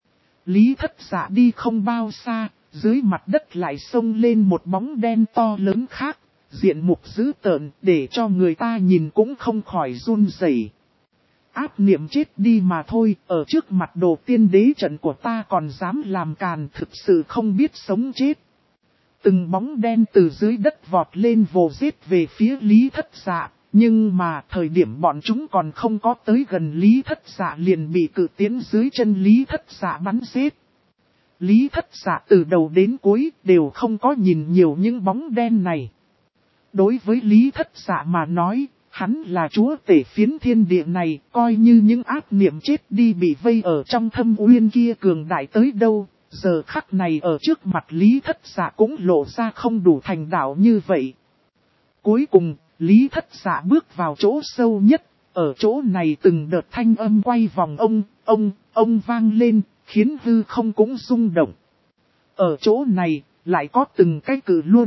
Lý Thất Dạ đi không bao xa, dưới mặt đất lại xông lên một bóng đen to lớn khác, diện mục dữ tợn để cho người ta nhìn cũng không khỏi run rẩy. Áp niệm chết đi mà thôi, ở trước mặt đồ tiên đế trận của ta còn dám làm càn, thực sự không biết sống chết. Từng bóng đen từ dưới đất vọt lên vồ giết về phía Lý Thất Dạ, nhưng mà thời điểm bọn chúng còn không có tới gần Lý Thất Dạ liền bị cự tiến dưới chân Lý Thất Dạ bắn giết. Lý Thất Dạ từ đầu đến cuối đều không có nhìn nhiều những bóng đen này. Đối với Lý Thất Dạ mà nói, hắn là chúa tể phiến thiên địa này, coi như những ác niệm chết đi bị vây ở trong thâm uyên kia cường đại tới đâu, Giờ khắc này ở trước mặt Lý Thất Dạ cũng lộ ra không đủ thành đạo như vậy. Cuối cùng, Lý Thất Dạ bước vào chỗ sâu nhất, ở chỗ này từng đợt thanh âm quay vòng ông vang lên, khiến hư không cũng rung động. Ở chỗ này, lại có từng cái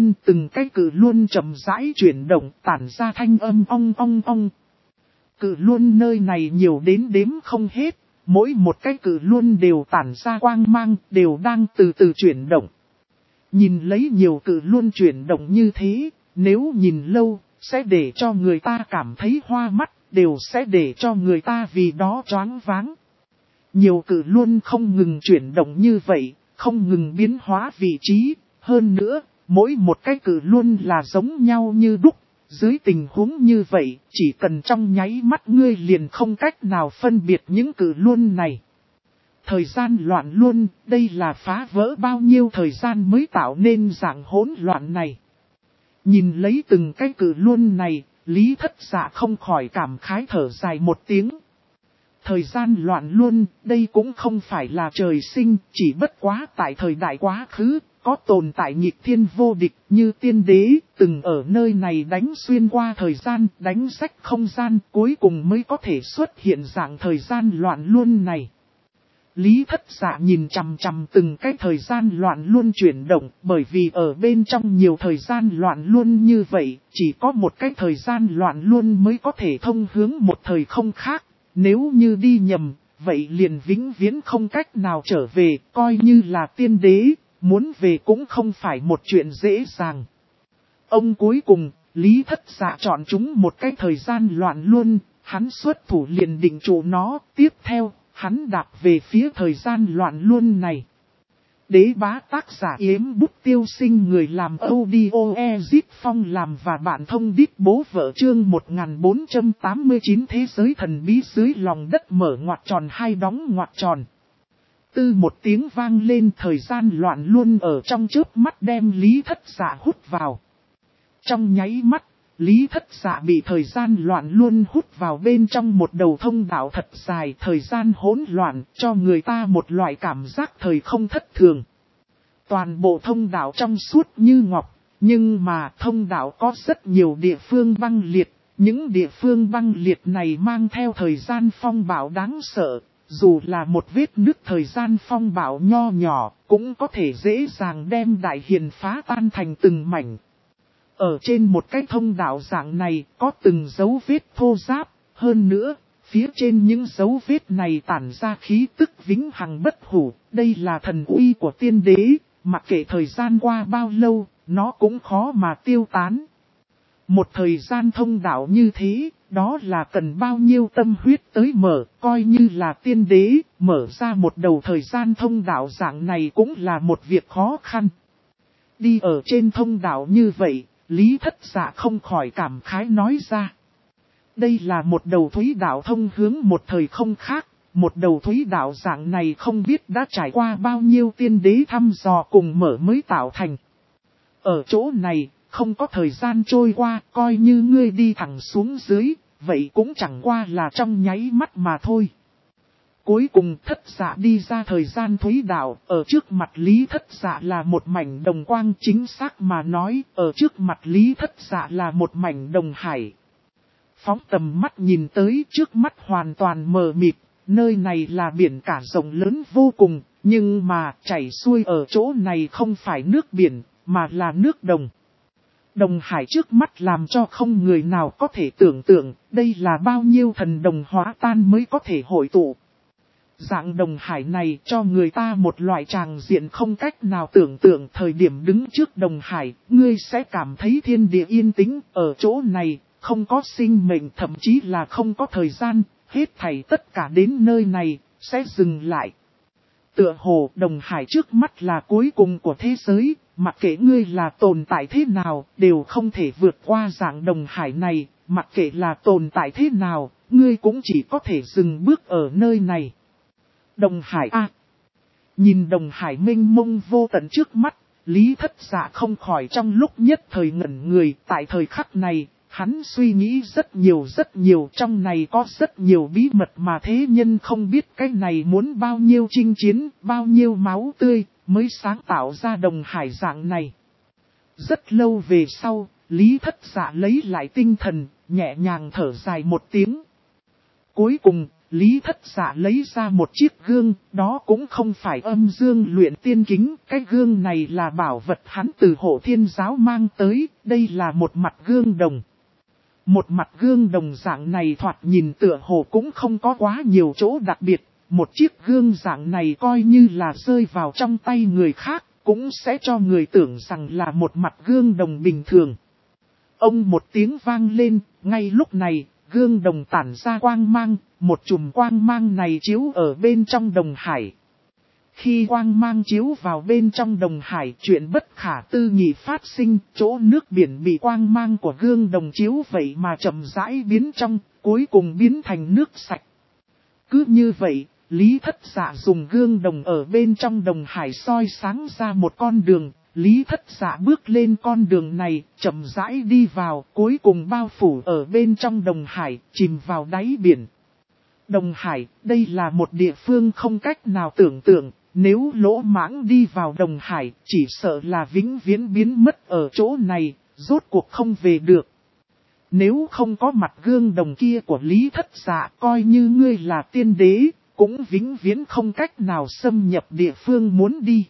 cự luôn chậm rãi chuyển động tản ra thanh âm ong. Cự luôn nơi này nhiều đến đếm không hết, mỗi một cái cự luôn đều tản ra quang mang, đều đang từ từ chuyển động. Nhìn lấy nhiều cự luôn chuyển động như thế, nếu nhìn lâu, sẽ để cho người ta cảm thấy hoa mắt, đều sẽ để cho người ta vì đó choáng váng. Nhiều cự luôn không ngừng chuyển động như vậy, không ngừng biến hóa vị trí, hơn nữa, mỗi một cái cự luôn là giống nhau như đúc. Dưới tình huống như vậy, chỉ cần trong nháy mắt ngươi liền không cách nào phân biệt những cự luôn này. Thời gian loạn luôn, đây là phá vỡ bao nhiêu thời gian mới tạo nên dạng hỗn loạn này. Nhìn lấy từng cái cự luôn này, Lý Thất Dạ không khỏi cảm khái thở dài một tiếng. Thời gian loạn luôn, đây cũng không phải là trời sinh, chỉ bất quá tại thời đại quá khứ, có tồn tại nghịch thiên vô địch như tiên đế, từng ở nơi này đánh xuyên qua thời gian, đánh rách không gian, cuối cùng mới có thể xuất hiện dạng thời gian loạn luôn này. Lý Thất Dạ nhìn chằm chằm từng cái thời gian loạn luôn chuyển động, bởi vì ở bên trong nhiều thời gian loạn luôn như vậy, chỉ có một cái thời gian loạn luôn mới có thể thông hướng một thời không khác. Nếu như đi nhầm, vậy liền vĩnh viễn không cách nào trở về, coi như là tiên đế, muốn về cũng không phải một chuyện dễ dàng. Ông cuối cùng, Lý Thất Dạ chọn chúng một cái thời gian loạn luôn, hắn xuất thủ liền định trụ nó, tiếp theo, hắn đạp về phía thời gian loạn luôn này. Đế bá tác giả Yếm Bút Tiêu Sinh, người làm audio Ezip Phong làm và bạn thông đít bố vợ chương 1489 thế giới thần bí dưới lòng đất mở ngoặc tròn hai đóng ngoặc tròn. Tư một tiếng vang lên, thời gian loạn luôn ở trong chớp mắt đem Lý Thất Dạ hút vào. Trong nháy mắt, Lý Thất Dạ bị thời gian loạn luôn hút vào bên trong một đầu thông đạo thật dài, thời gian hỗn loạn cho người ta một loại cảm giác thời không thất thường. Toàn bộ thông đạo trong suốt như ngọc, nhưng mà thông đạo có rất nhiều địa phương băng liệt, những địa phương băng liệt này mang theo thời gian phong bạo đáng sợ, dù là một vết nứt thời gian phong bạo nho nhỏ, cũng có thể dễ dàng đem đại hiền phá tan thành từng mảnh. Ở trên một cái thông đạo dạng này có từng dấu vết thô ráp, hơn nữa, phía trên những dấu vết này tản ra khí tức vĩnh hằng bất hủ, đây là thần uy của tiên đế, mặc kệ thời gian qua bao lâu, nó cũng khó mà tiêu tán. Một thời gian thông đạo như thế, đó là cần bao nhiêu tâm huyết tới mở, coi như là tiên đế, mở ra một đầu thời gian thông đạo dạng này cũng là một việc khó khăn. Đi ở trên thông đạo như vậy, Lý Thất Dạ không khỏi cảm khái nói ra. Đây là một đầu thúy đạo thông hướng một thời không khác, một đầu thúy đạo dạng này không biết đã trải qua bao nhiêu tiên đế thăm dò cùng mở mới tạo thành. Ở chỗ này, không có thời gian trôi qua, coi như ngươi đi thẳng xuống dưới, vậy cũng chẳng qua là trong nháy mắt mà thôi. Cuối cùng Thất Dạ đi ra thời gian thúy đạo, ở trước mặt Lý Thất Dạ là một mảnh đồng quang, chính xác mà nói, ở trước mặt Lý Thất Dạ là một mảnh đồng hải. Phóng tầm mắt nhìn tới, trước mắt hoàn toàn mờ mịt, nơi này là biển cả rộng lớn vô cùng, nhưng mà chảy xuôi ở chỗ này không phải nước biển, mà là nước đồng. Đồng hải trước mắt làm cho không người nào có thể tưởng tượng, đây là bao nhiêu thần đồng hóa tan mới có thể hội tụ. Dạng đồng hải này cho người ta một loại tràng diện không cách nào tưởng tượng. Thời điểm đứng trước đồng hải, ngươi sẽ cảm thấy thiên địa yên tĩnh. Ở chỗ này, không có sinh mệnh, thậm chí là không có thời gian. Hết thảy tất cả đến nơi này, sẽ dừng lại. Tựa hồ đồng hải trước mắt là cuối cùng của thế giới. Mặc kệ ngươi là tồn tại thế nào, đều không thể vượt qua dạng đồng hải này. Mặc kệ là tồn tại thế nào, ngươi cũng chỉ có thể dừng bước ở nơi này. Đồng hải a, nhìn đồng hải mênh mông vô tận trước mắt, Lý Thất Dạ không khỏi trong lúc nhất thời ngẩn người. Tại thời khắc này, hắn suy nghĩ rất nhiều, trong này có rất nhiều bí mật mà thế nhân không biết. Cái này muốn bao nhiêu chinh chiến, bao nhiêu máu tươi, mới sáng tạo ra Đồng Hải dạng này. Rất lâu về sau, Lý Thất Dạ lấy lại tinh thần, nhẹ nhàng thở dài một tiếng. Cuối cùng, Lý Thất Dạ lấy ra một chiếc gương, đó cũng không phải âm dương luyện tiên kính, cái gương này là bảo vật hắn từ Hộ Thiên Giáo mang tới, đây là một mặt gương đồng. Một mặt gương đồng dạng này thoạt nhìn tựa hồ cũng không có quá nhiều chỗ đặc biệt, một chiếc gương dạng này coi như là rơi vào trong tay người khác, cũng sẽ cho người tưởng rằng là một mặt gương đồng bình thường. Ông một tiếng vang lên, ngay lúc này, gương đồng tản ra quang mang, một chùm quang mang này chiếu ở bên trong Đồng Hải. Khi quang mang chiếu vào bên trong Đồng Hải, chuyện bất khả tư nghị phát sinh, chỗ nước biển bị quang mang của gương đồng chiếu vậy mà chậm rãi biến trong, cuối cùng biến thành nước sạch. Cứ như vậy, Lý Thất Dạ dùng gương đồng ở bên trong Đồng Hải soi sáng ra một con đường. Lý Thất Dạ bước lên con đường này, chậm rãi đi vào, cuối cùng bao phủ ở bên trong Đồng Hải, chìm vào đáy biển. Đồng Hải, đây là một địa phương không cách nào tưởng tượng, nếu lỗ mãng đi vào Đồng Hải, chỉ sợ là vĩnh viễn biến mất ở chỗ này, rốt cuộc không về được. Nếu không có mặt gương đồng kia của Lý Thất Dạ, coi như ngươi là tiên đế, cũng vĩnh viễn không cách nào xâm nhập địa phương muốn đi.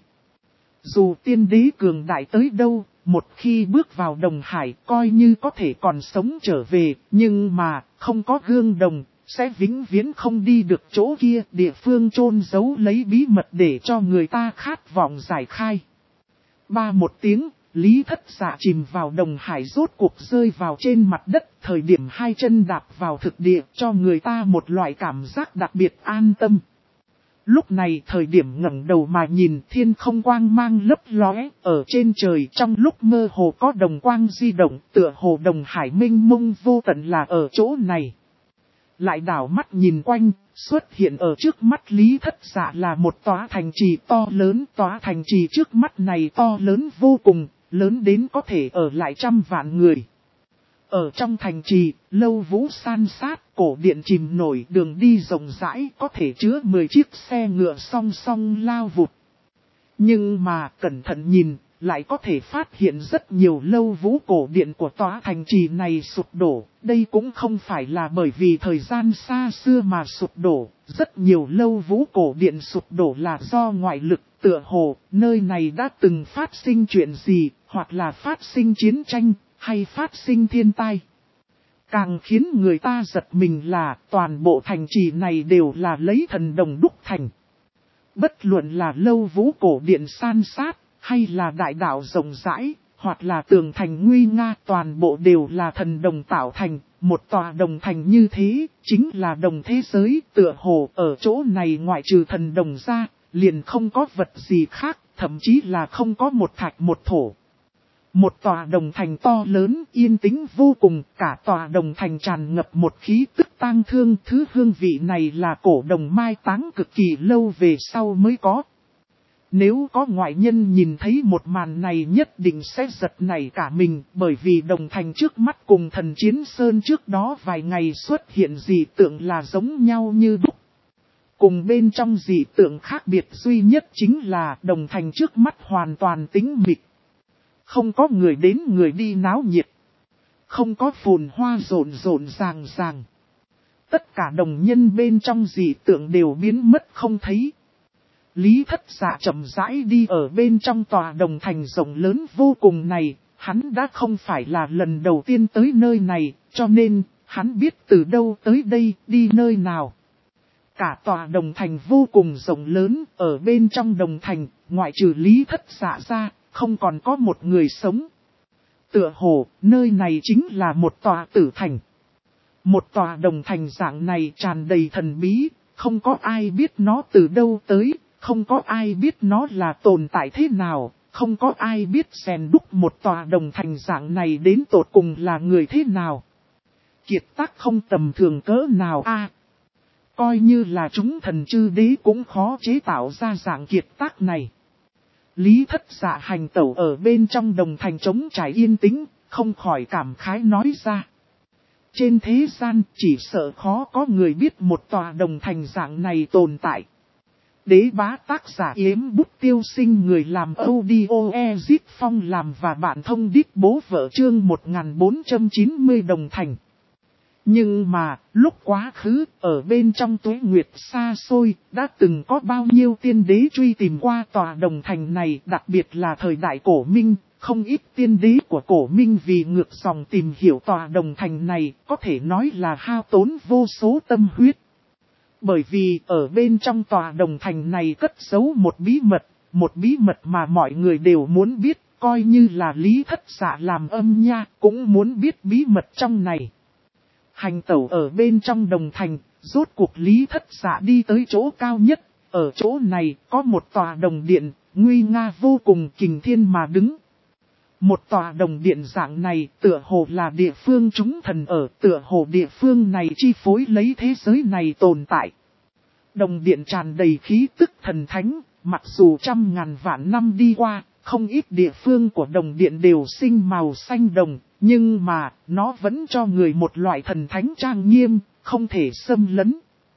Dù tiên đế cường đại tới đâu, một khi bước vào Đồng Hải coi như có thể còn sống trở về, nhưng mà không có gương đồng, sẽ vĩnh viễn không đi được chỗ kia, địa phương chôn giấu lấy bí mật để cho người ta khát vọng giải khai. Ba một tiếng, Lý Thất Dạ chìm vào Đồng Hải rốt cuộc rơi vào trên mặt đất, thời điểm hai chân đạp vào thực địa cho người ta một loại cảm giác đặc biệt an tâm. Lúc này thời điểm ngẩng đầu mà nhìn thiên không quang mang lấp lóe ở trên trời, trong lúc mơ hồ có đồng quang di động, tựa hồ Đồng Hải mênh mông vô tận là ở chỗ này. Lại đảo mắt nhìn quanh, xuất hiện ở trước mắt Lý Thất Dạ là một tòa thành trì to lớn. Tòa thành trì trước mắt này to lớn vô cùng, lớn đến có thể ở lại 100 vạn người. Ở trong thành trì, lâu vũ san sát, cổ điện chìm nổi, đường đi rộng rãi, có thể chứa 10 chiếc xe ngựa song song lao vụt. Nhưng mà cẩn thận nhìn, lại có thể phát hiện rất nhiều lâu vũ cổ điện của tòa thành trì này sụp đổ. Đây cũng không phải là bởi vì thời gian xa xưa mà sụp đổ, rất nhiều lâu vũ cổ điện sụp đổ là do ngoại lực, tựa hồ, nơi này đã từng phát sinh chuyện gì, hoặc là phát sinh chiến tranh, hay phát sinh thiên tai. Càng khiến người ta giật mình là toàn bộ thành trì này đều là lấy thần đồng đúc thành. Bất luận là lâu vũ cổ điện san sát, hay là đại đạo rộng rãi, hoặc là tường thành nguy nga, toàn bộ đều là thần đồng tạo thành. Một tòa đồng thành như thế, chính là đồng thế giới, tựa hồ ở chỗ này ngoại trừ thần đồng ra, liền không có vật gì khác, thậm chí là không có một thạch một thổ. Một tòa đồng thành to lớn, yên tĩnh vô cùng, cả tòa đồng thành tràn ngập một khí tức tang thương. Thứ hương vị này là cổ đồng mai táng cực kỳ lâu về sau mới có. Nếu có ngoại nhân nhìn thấy một màn này nhất định sẽ giật nảy cả mình, bởi vì đồng thành trước mắt cùng thần chiến sơn trước đó vài ngày xuất hiện dị tượng là giống nhau như đúc. Cùng bên trong dị tượng khác biệt duy nhất chính là đồng thành trước mắt hoàn toàn tĩnh mịch. Không có người đến người đi náo nhiệt. Không có phồn hoa rộn rộn ràng ràng. Tất cả đồng nhân bên trong dị tượng đều biến mất không thấy. Lý Thất Dạ chậm rãi đi ở bên trong tòa đồng thành rộng lớn vô cùng này. Hắn đã không phải là lần đầu tiên tới nơi này, cho nên hắn biết từ đâu tới đây, đi nơi nào. Cả tòa đồng thành vô cùng rộng lớn, ở bên trong đồng thành, ngoại trừ Lý Thất Dạ ra, không còn có một người sống. Tựa hồ, nơi này chính là một tòa tử thành. Một tòa đồng thành dạng này tràn đầy thần bí, không có ai biết nó từ đâu tới, không có ai biết nó là tồn tại thế nào, không có ai biết rèn đúc một tòa đồng thành dạng này đến tột cùng là người thế nào. Kiệt tác không tầm thường cỡ nào a. Coi như là chúng thần chư đế cũng khó chế tạo ra dạng kiệt tác này. Lý Thất Dạ hành tẩu ở bên trong đồng thành trống trải yên tĩnh, không khỏi cảm khái nói ra. Trên thế gian chỉ sợ khó có người biết một tòa đồng thành dạng này tồn tại. Đế bá tác giả Yếm Bút Tiêu Sinh, người làm audio Ezit Phong làm và bạn thông đít bố vợ, chương 1490 Đồng Thành. Nhưng mà, lúc quá khứ, ở bên trong tuế nguyệt xa xôi, đã từng có bao nhiêu tiên đế truy tìm qua tòa Đồng Thành này, đặc biệt là thời đại cổ Minh. Không ít tiên đế của cổ Minh vì ngược dòng tìm hiểu tòa Đồng Thành này, có thể nói là hao tốn vô số tâm huyết. Bởi vì ở bên trong tòa Đồng Thành này cất giấu một bí mật mà mọi người đều muốn biết, coi như là Lý Thất Dạ làm âm nha, cũng muốn biết bí mật trong này. Hành tẩu ở bên trong Đồng Thành, rốt cuộc Lý Thất Dạ đi tới chỗ cao nhất, ở chỗ này có một tòa đồng điện, nguy nga vô cùng, kình thiên mà đứng. Một tòa đồng điện dạng này tựa hồ là địa phương chúng thần ở, tựa hồ địa phương này chi phối lấy thế giới này tồn tại. Đồng điện tràn đầy khí tức thần thánh, mặc dù trăm ngàn vạn năm đi qua, không ít địa phương của đồng điện đều sinh màu xanh đồng, nhưng mà nó vẫn cho người một loại thần thánh trang nghiêm, không thể xâm lấn.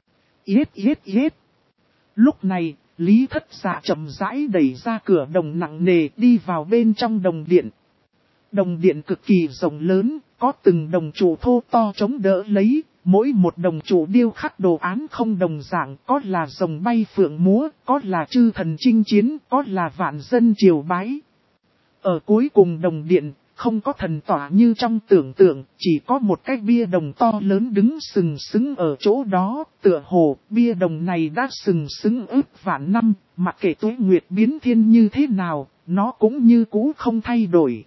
Yết. Lúc này, Lý Thất Dạ chậm rãi đẩy ra cửa đồng nặng nề đi vào bên trong đồng điện. Đồng điện cực kỳ rộng lớn, có từng đồng trụ thô to chống đỡ lấy, mỗi một đồng trụ điêu khắc đồ án không đồng dạng, có là rồng bay phượng múa, có là chư thần chinh chiến, có là vạn dân triều bái. Ở cuối cùng đồng điện, không có thần tỏa như trong tưởng tượng, chỉ có một cái bia đồng to lớn đứng sừng sững ở chỗ đó, tựa hồ bia đồng này đã sừng sững ước vạn năm, mặc kệ tuế nguyệt biến thiên như thế nào, nó cũng như cũ không thay đổi.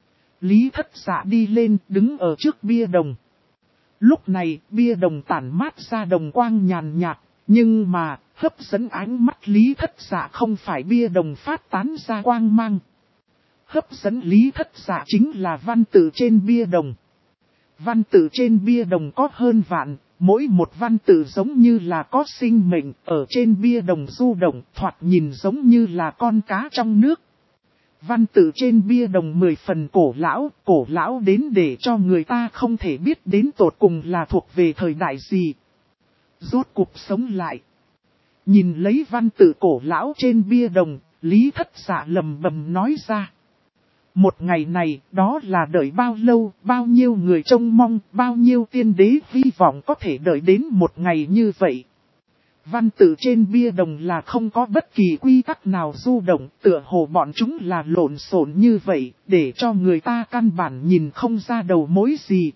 Lý Thất Dạ đi lên, đứng ở trước bia đồng. Lúc này, bia đồng tản mát ra đồng quang nhàn nhạt, nhưng mà, hấp dẫn ánh mắt Lý Thất Dạ không phải bia đồng phát tán ra quang mang. Hấp dẫn Lý Thất Dạ chính là văn tự trên bia đồng. Văn tự trên bia đồng có hơn vạn, mỗi một văn tự giống như là có sinh mệnh, ở trên bia đồng du động, thoạt nhìn giống như là con cá trong nước. Văn tự trên bia đồng 10 phần cổ lão đến để cho người ta không thể biết đến tột cùng là thuộc về thời đại gì. Rốt cuộc sống lại. Nhìn lấy văn tự cổ lão trên bia đồng, Lý Thất Dạ lầm bầm nói ra. Một ngày này, đó là đợi bao lâu, bao nhiêu người trông mong, bao nhiêu tiên đế hy vọng có thể đợi đến một ngày như vậy. Văn tự trên bia đồng là không có bất kỳ quy tắc nào du động, tựa hồ bọn chúng là lộn xộn như vậy, để cho người ta căn bản nhìn không ra đầu mối gì.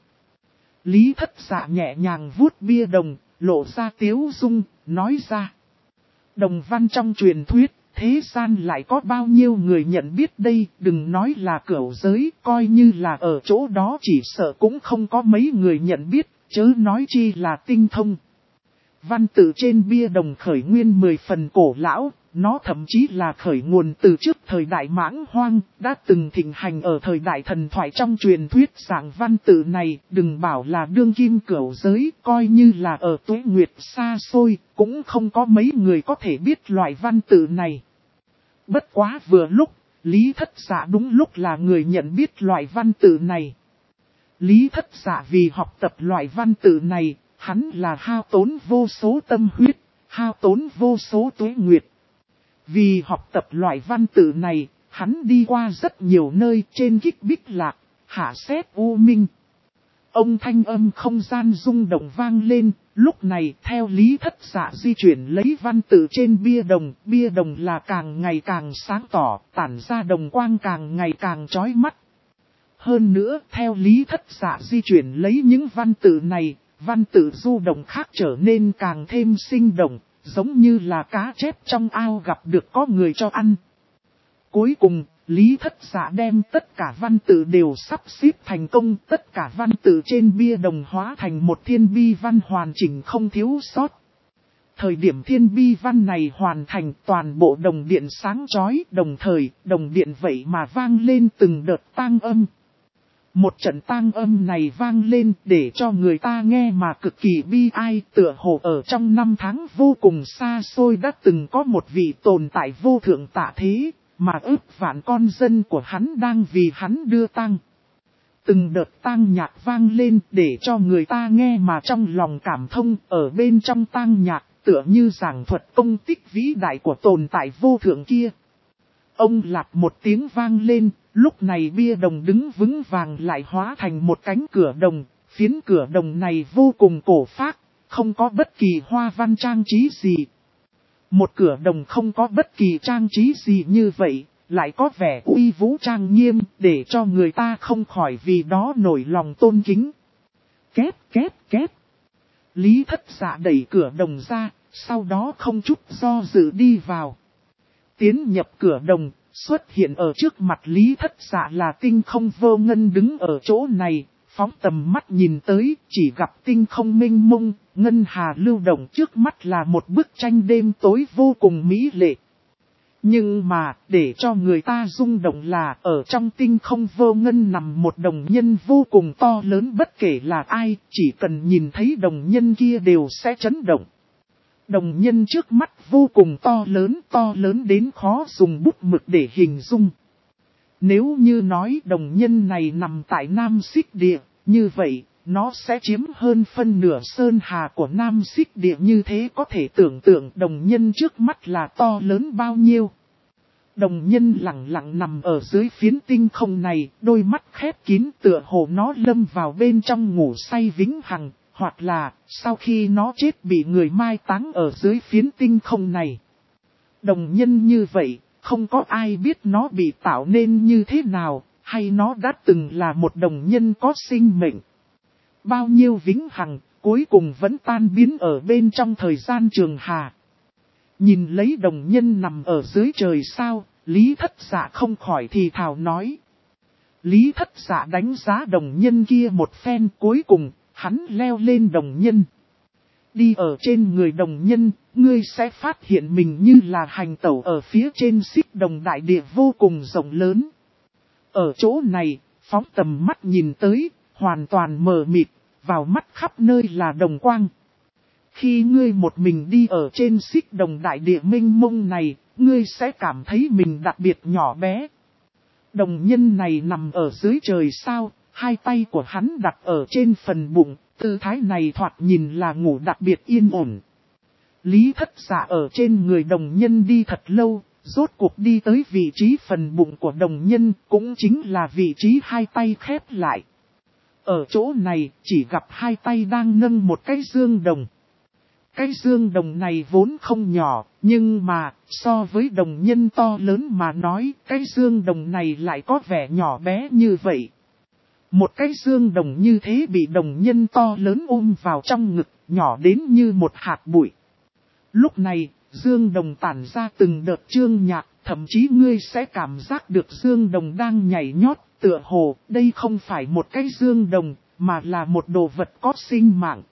Lý Thất Dạ nhẹ nhàng vuốt bia đồng, lộ ra tiếu dung, nói ra. Đồng văn trong truyền thuyết, thế gian lại có bao nhiêu người nhận biết đây, đừng nói là cửu giới, coi như là ở chỗ đó chỉ sợ cũng không có mấy người nhận biết, chớ nói chi là tinh thông. Văn tự trên bia đồng khởi nguyên 10 phần cổ lão, nó thậm chí là khởi nguồn từ trước thời đại Mãng Hoang, đã từng thịnh hành ở thời đại thần thoại trong truyền thuyết dạng văn tự này, đừng bảo là đương kim cửu giới, coi như là ở tuế nguyệt xa xôi, cũng không có mấy người có thể biết loại văn tự này. Bất quá vừa lúc, Lý Thất Dạ đúng lúc là người nhận biết loại văn tự này. Lý Thất Dạ vì học tập loại văn tự này, hắn là hao tốn vô số tâm huyết, hao tốn vô số tuế nguyệt. Vì học tập loại văn tự này, hắn đi qua rất nhiều nơi trên Kích Bích Lạc, Hạ Xét U Minh. Ông thanh âm không gian rung động vang lên, lúc này theo Lý Thất Dạ di chuyển lấy văn tự trên bia đồng là càng ngày càng sáng tỏ, tản ra đồng quang càng ngày càng chói mắt. Hơn nữa, theo Lý Thất Dạ di chuyển lấy những văn tự này, văn tự du động khác trở nên càng thêm sinh động, giống như là cá chép trong ao gặp được có người cho ăn. Cuối cùng, Lý Thất Dạ đem tất cả văn tự đều sắp xếp thành công, tất cả văn tự trên bia đồng hóa thành một thiên bi văn hoàn chỉnh không thiếu sót. Thời điểm thiên bi văn này hoàn thành, toàn bộ đồng điện sáng chói, đồng thời, đồng điện vậy mà vang lên từng đợt tang âm. Một trận tang âm này vang lên để cho người ta nghe mà cực kỳ bi ai, tựa hồ ở trong năm tháng vô cùng xa xôi đã từng có một vị tồn tại vô thượng tạ thế, mà ước vạn con dân của hắn đang vì hắn đưa tang. Từng đợt tang nhạc vang lên để cho người ta nghe mà trong lòng cảm thông, ở bên trong tang nhạc, tựa như giảng thuật công tích vĩ đại của tồn tại vô thượng kia. Ông lạp một tiếng vang lên, lúc này bia đồng đứng vững vàng lại hóa thành một cánh cửa đồng, phiến cửa đồng này vô cùng cổ phác, không có bất kỳ hoa văn trang trí gì. Một cửa đồng không có bất kỳ trang trí gì như vậy, lại có vẻ uy vũ trang nghiêm, để cho người ta không khỏi vì đó nổi lòng tôn kính. Két két két. Lý Thất Dạ đẩy cửa đồng ra, sau đó không chút do dự đi vào. Tiến nhập cửa đồng, xuất hiện ở trước mặt Lý Thất Dạ là Tinh Không Vô Ngân đứng ở chỗ này, phóng tầm mắt nhìn tới, chỉ gặp tinh không mênh mông, ngân hà lưu động trước mắt là một bức tranh đêm tối vô cùng mỹ lệ. Nhưng mà, để cho người ta rung động là ở trong tinh không vô ngân nằm một đồng nhân vô cùng to lớn, bất kể là ai, chỉ cần nhìn thấy đồng nhân kia đều sẽ chấn động. Đồng nhân trước mắt vô cùng to lớn đến khó dùng bút mực để hình dung. Nếu như nói đồng nhân này nằm tại Nam Xích Địa, như vậy, nó sẽ chiếm hơn phân nửa sơn hà của Nam Xích Địa, như thế có thể tưởng tượng đồng nhân trước mắt là to lớn bao nhiêu. Đồng nhân lặng lặng nằm ở dưới phiến tinh không này, đôi mắt khép kín tựa hồ nó lâm vào bên trong ngủ say vĩnh hằng, hoặc là sau khi nó chết bị người mai táng ở dưới phiến tinh không này. Đồng nhân như vậy, không có ai biết nó bị tạo nên như thế nào, hay nó đã từng là một đồng nhân có sinh mệnh. Bao nhiêu vĩnh hằng, cuối cùng vẫn tan biến ở bên trong thời gian trường hà. Nhìn lấy đồng nhân nằm ở dưới trời sao, Lý Thất Dạ không khỏi thì thào nói. Lý Thất Dạ đánh giá đồng nhân kia một phen, cuối cùng, hắn leo lên đồng nhân. Đi ở trên người đồng nhân, ngươi sẽ phát hiện mình như là hành tẩu ở phía trên xích đồng đại địa vô cùng rộng lớn. Ở chỗ này, phóng tầm mắt nhìn tới, hoàn toàn mờ mịt, vào mắt khắp nơi là đồng quang. Khi ngươi một mình đi ở trên xích đồng đại địa mênh mông này, ngươi sẽ cảm thấy mình đặc biệt nhỏ bé. Đồng nhân này nằm ở dưới trời sao, hai tay của hắn đặt ở trên phần bụng, tư thái này thoạt nhìn là ngủ đặc biệt yên ổn. Lý Thất Dạ ở trên người đồng nhân đi thật lâu, rốt cuộc đi tới vị trí phần bụng của đồng nhân, cũng chính là vị trí hai tay khép lại. Ở chỗ này, chỉ gặp hai tay đang nâng một cái dương đồng. Cái dương đồng này vốn không nhỏ, nhưng mà, so với đồng nhân to lớn mà nói, cái dương đồng này lại có vẻ nhỏ bé như vậy. Một cái dương đồng như thế bị đồng nhân to lớn ôm vào trong ngực, nhỏ đến như một hạt bụi. Lúc này, dương đồng tản ra từng đợt chương nhạc, thậm chí ngươi sẽ cảm giác được dương đồng đang nhảy nhót, tựa hồ, đây không phải một cái dương đồng, mà là một đồ vật có sinh mạng.